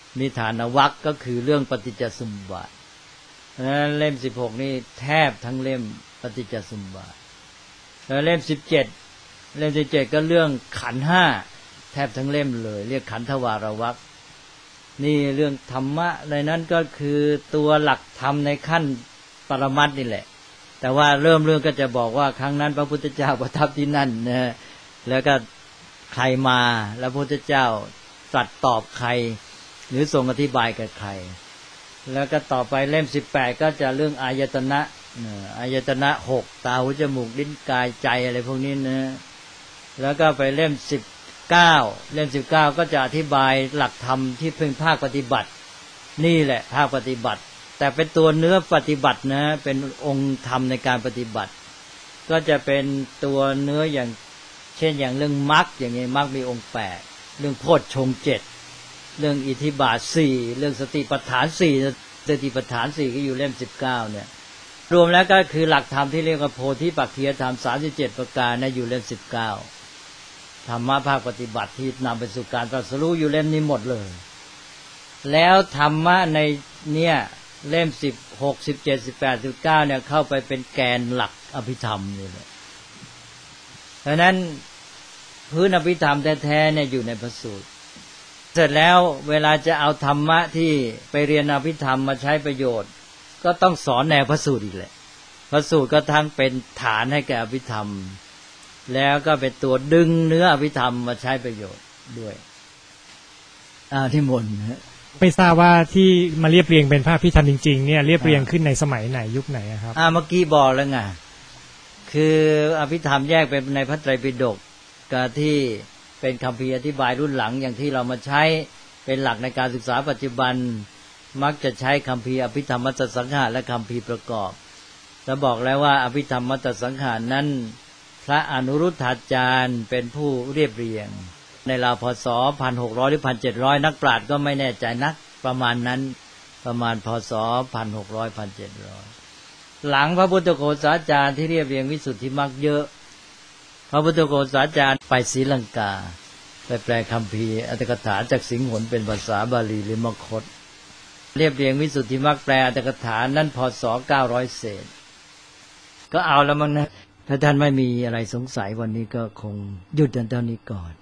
นิทานวรรคก็คือเรื่องปฏิจจสมุปบาทเพราะฉะนั้นเล่มสิบหกนี่แทบทั้งเล่มปฏิจจสมุปบาทแล้วเล่มสิบเจ็ดเล่มสิบเจ็ดก็เรื่องขันธ์ห้าแทบทั้งเล่มเลยเรียกขันธวารวรรคนี่เรื่องธรรมะในนั้นก็คือตัวหลักธรรมในขั้นปรมัตถ์นี่แหละแต่ว่าเริ่มเรื่องก็จะบอกว่าครั้งนั้นพระพุทธเจ้าประทับที่นั่นนะแล้วก็ใครมาแล้วพระพุทธเจ้าตรัสตอบใครหรือทรงอธิบายกับใครแล้วก็ต่อไปเล่มสิบแปดก็จะเรื่องอายตนะอายตนะหกตาหูจมูกลิ้นกายใจอะไรพวกนี้นะแล้วก็ไปเล่มสิบเก้าเล่มสิบเก้าก็จะอธิบายหลักธรรมที่เป็นภาคปฏิบัตินี่แหละภาคปฏิบัติแต่เป็นตัวเนื้อปฏิบัตินะเป็นองค์ธรรมในการปฏิบัติก็จะเป็นตัวเนื้ออย่างเช่นอย่างเรื่องมรรคอย่างนี้มรรคมีองค์แปดเรื่องโพชฌงค์เจ็ดเรื่องอิทธิบาทสี่เรื่องสติปัฏฐานสี่สติปัฏฐานสี่ก็อยู่เล่มสิบเก้าเนี่ยรวมแล้วก็คือหลักธรรมที่เรียกว่าโพธิปักขิยธรรมสามสิบเจ็ดประการนะอยู่เล่มสิบเก้าธรรมะภาคปฏิบัติที่นำไปสู่การตรัสรู้อยู่เล่มนี้หมดเลยแล้วธรรมะในเนี่ยเล่มสิบหก สิบเจ็ด สิบแปด สิบเก้าเนี่ยเข้าไปเป็นแกนหลักอภิธรรมนี่แหละเพราะนั้นพื้นอภิธรรมแท้ๆเนี่ยอยู่ในพระสูตรเสร็จแล้วเวลาจะเอาธรรมะที่ไปเรียนอภิธรรมมาใช้ประโยชน์ก็ต้องสอนแนวพระสูตรอีกแหละพระสูตรก็ทั้งเป็นฐานให้แก่อภิธรรมแล้วก็เป็นตัวดึงเนื้ออภิธรรมมาใช้ประโยชน์ด้วยอ่าที่มนไม่ทราบว่าที่มาเรียบเรียงเป็นพระอภิธรรมจริงๆเนี่ยเรียบเรียงขึ้นในสมัยไหนยุคไหนครับอ่าเมื่อกี้บอกแล้วไงคืออภิธรรมแยกเป็นในพระไตรปิฎกกับที่เป็นคัมภีร์อธิบายรุ่นหลังอย่างที่เรามาใช้เป็นหลักในการศึกษาปัจจุบันมักจะใช้คัมภีร์อภิธรรมมัตตสังหารและคัมภีร์ประกอบจะบอกแล้วว่าอภิธรรมมัตตสังหารนั้นพระอนุรุทธาจารย์เป็นผู้เรียบเรียงในราวพศหนึ่งพันหกร้อยหรือหนึ่งพันเจ็ดร้อยนักปราชญ์ก็ไม่แน่ใจนักประมาณนั้นประมาณพศหนึ่งพันหกร้อย หนึ่งพันเจ็ดร้อยหลังพระพุทธโฆษาจารย์ที่เรียบเรียงวิสุทธิมรรคเยอะพระพุทธโฆษาจารย์ไปศรีลังกาไปแปลคัมภีร์อรรถกถาจากสิงหนเป็นภาษาบาลีหรือมคธเรียบเรียงวิสุทธิมรรคแปลอรรถกถานั้นพศเก้าร้อยเศษก็เอาแล้วมั้งนะถ้าท่านไม่มีอะไรสงสัยวันนี้ก็คงหยุดกันเท่านี้ก่อน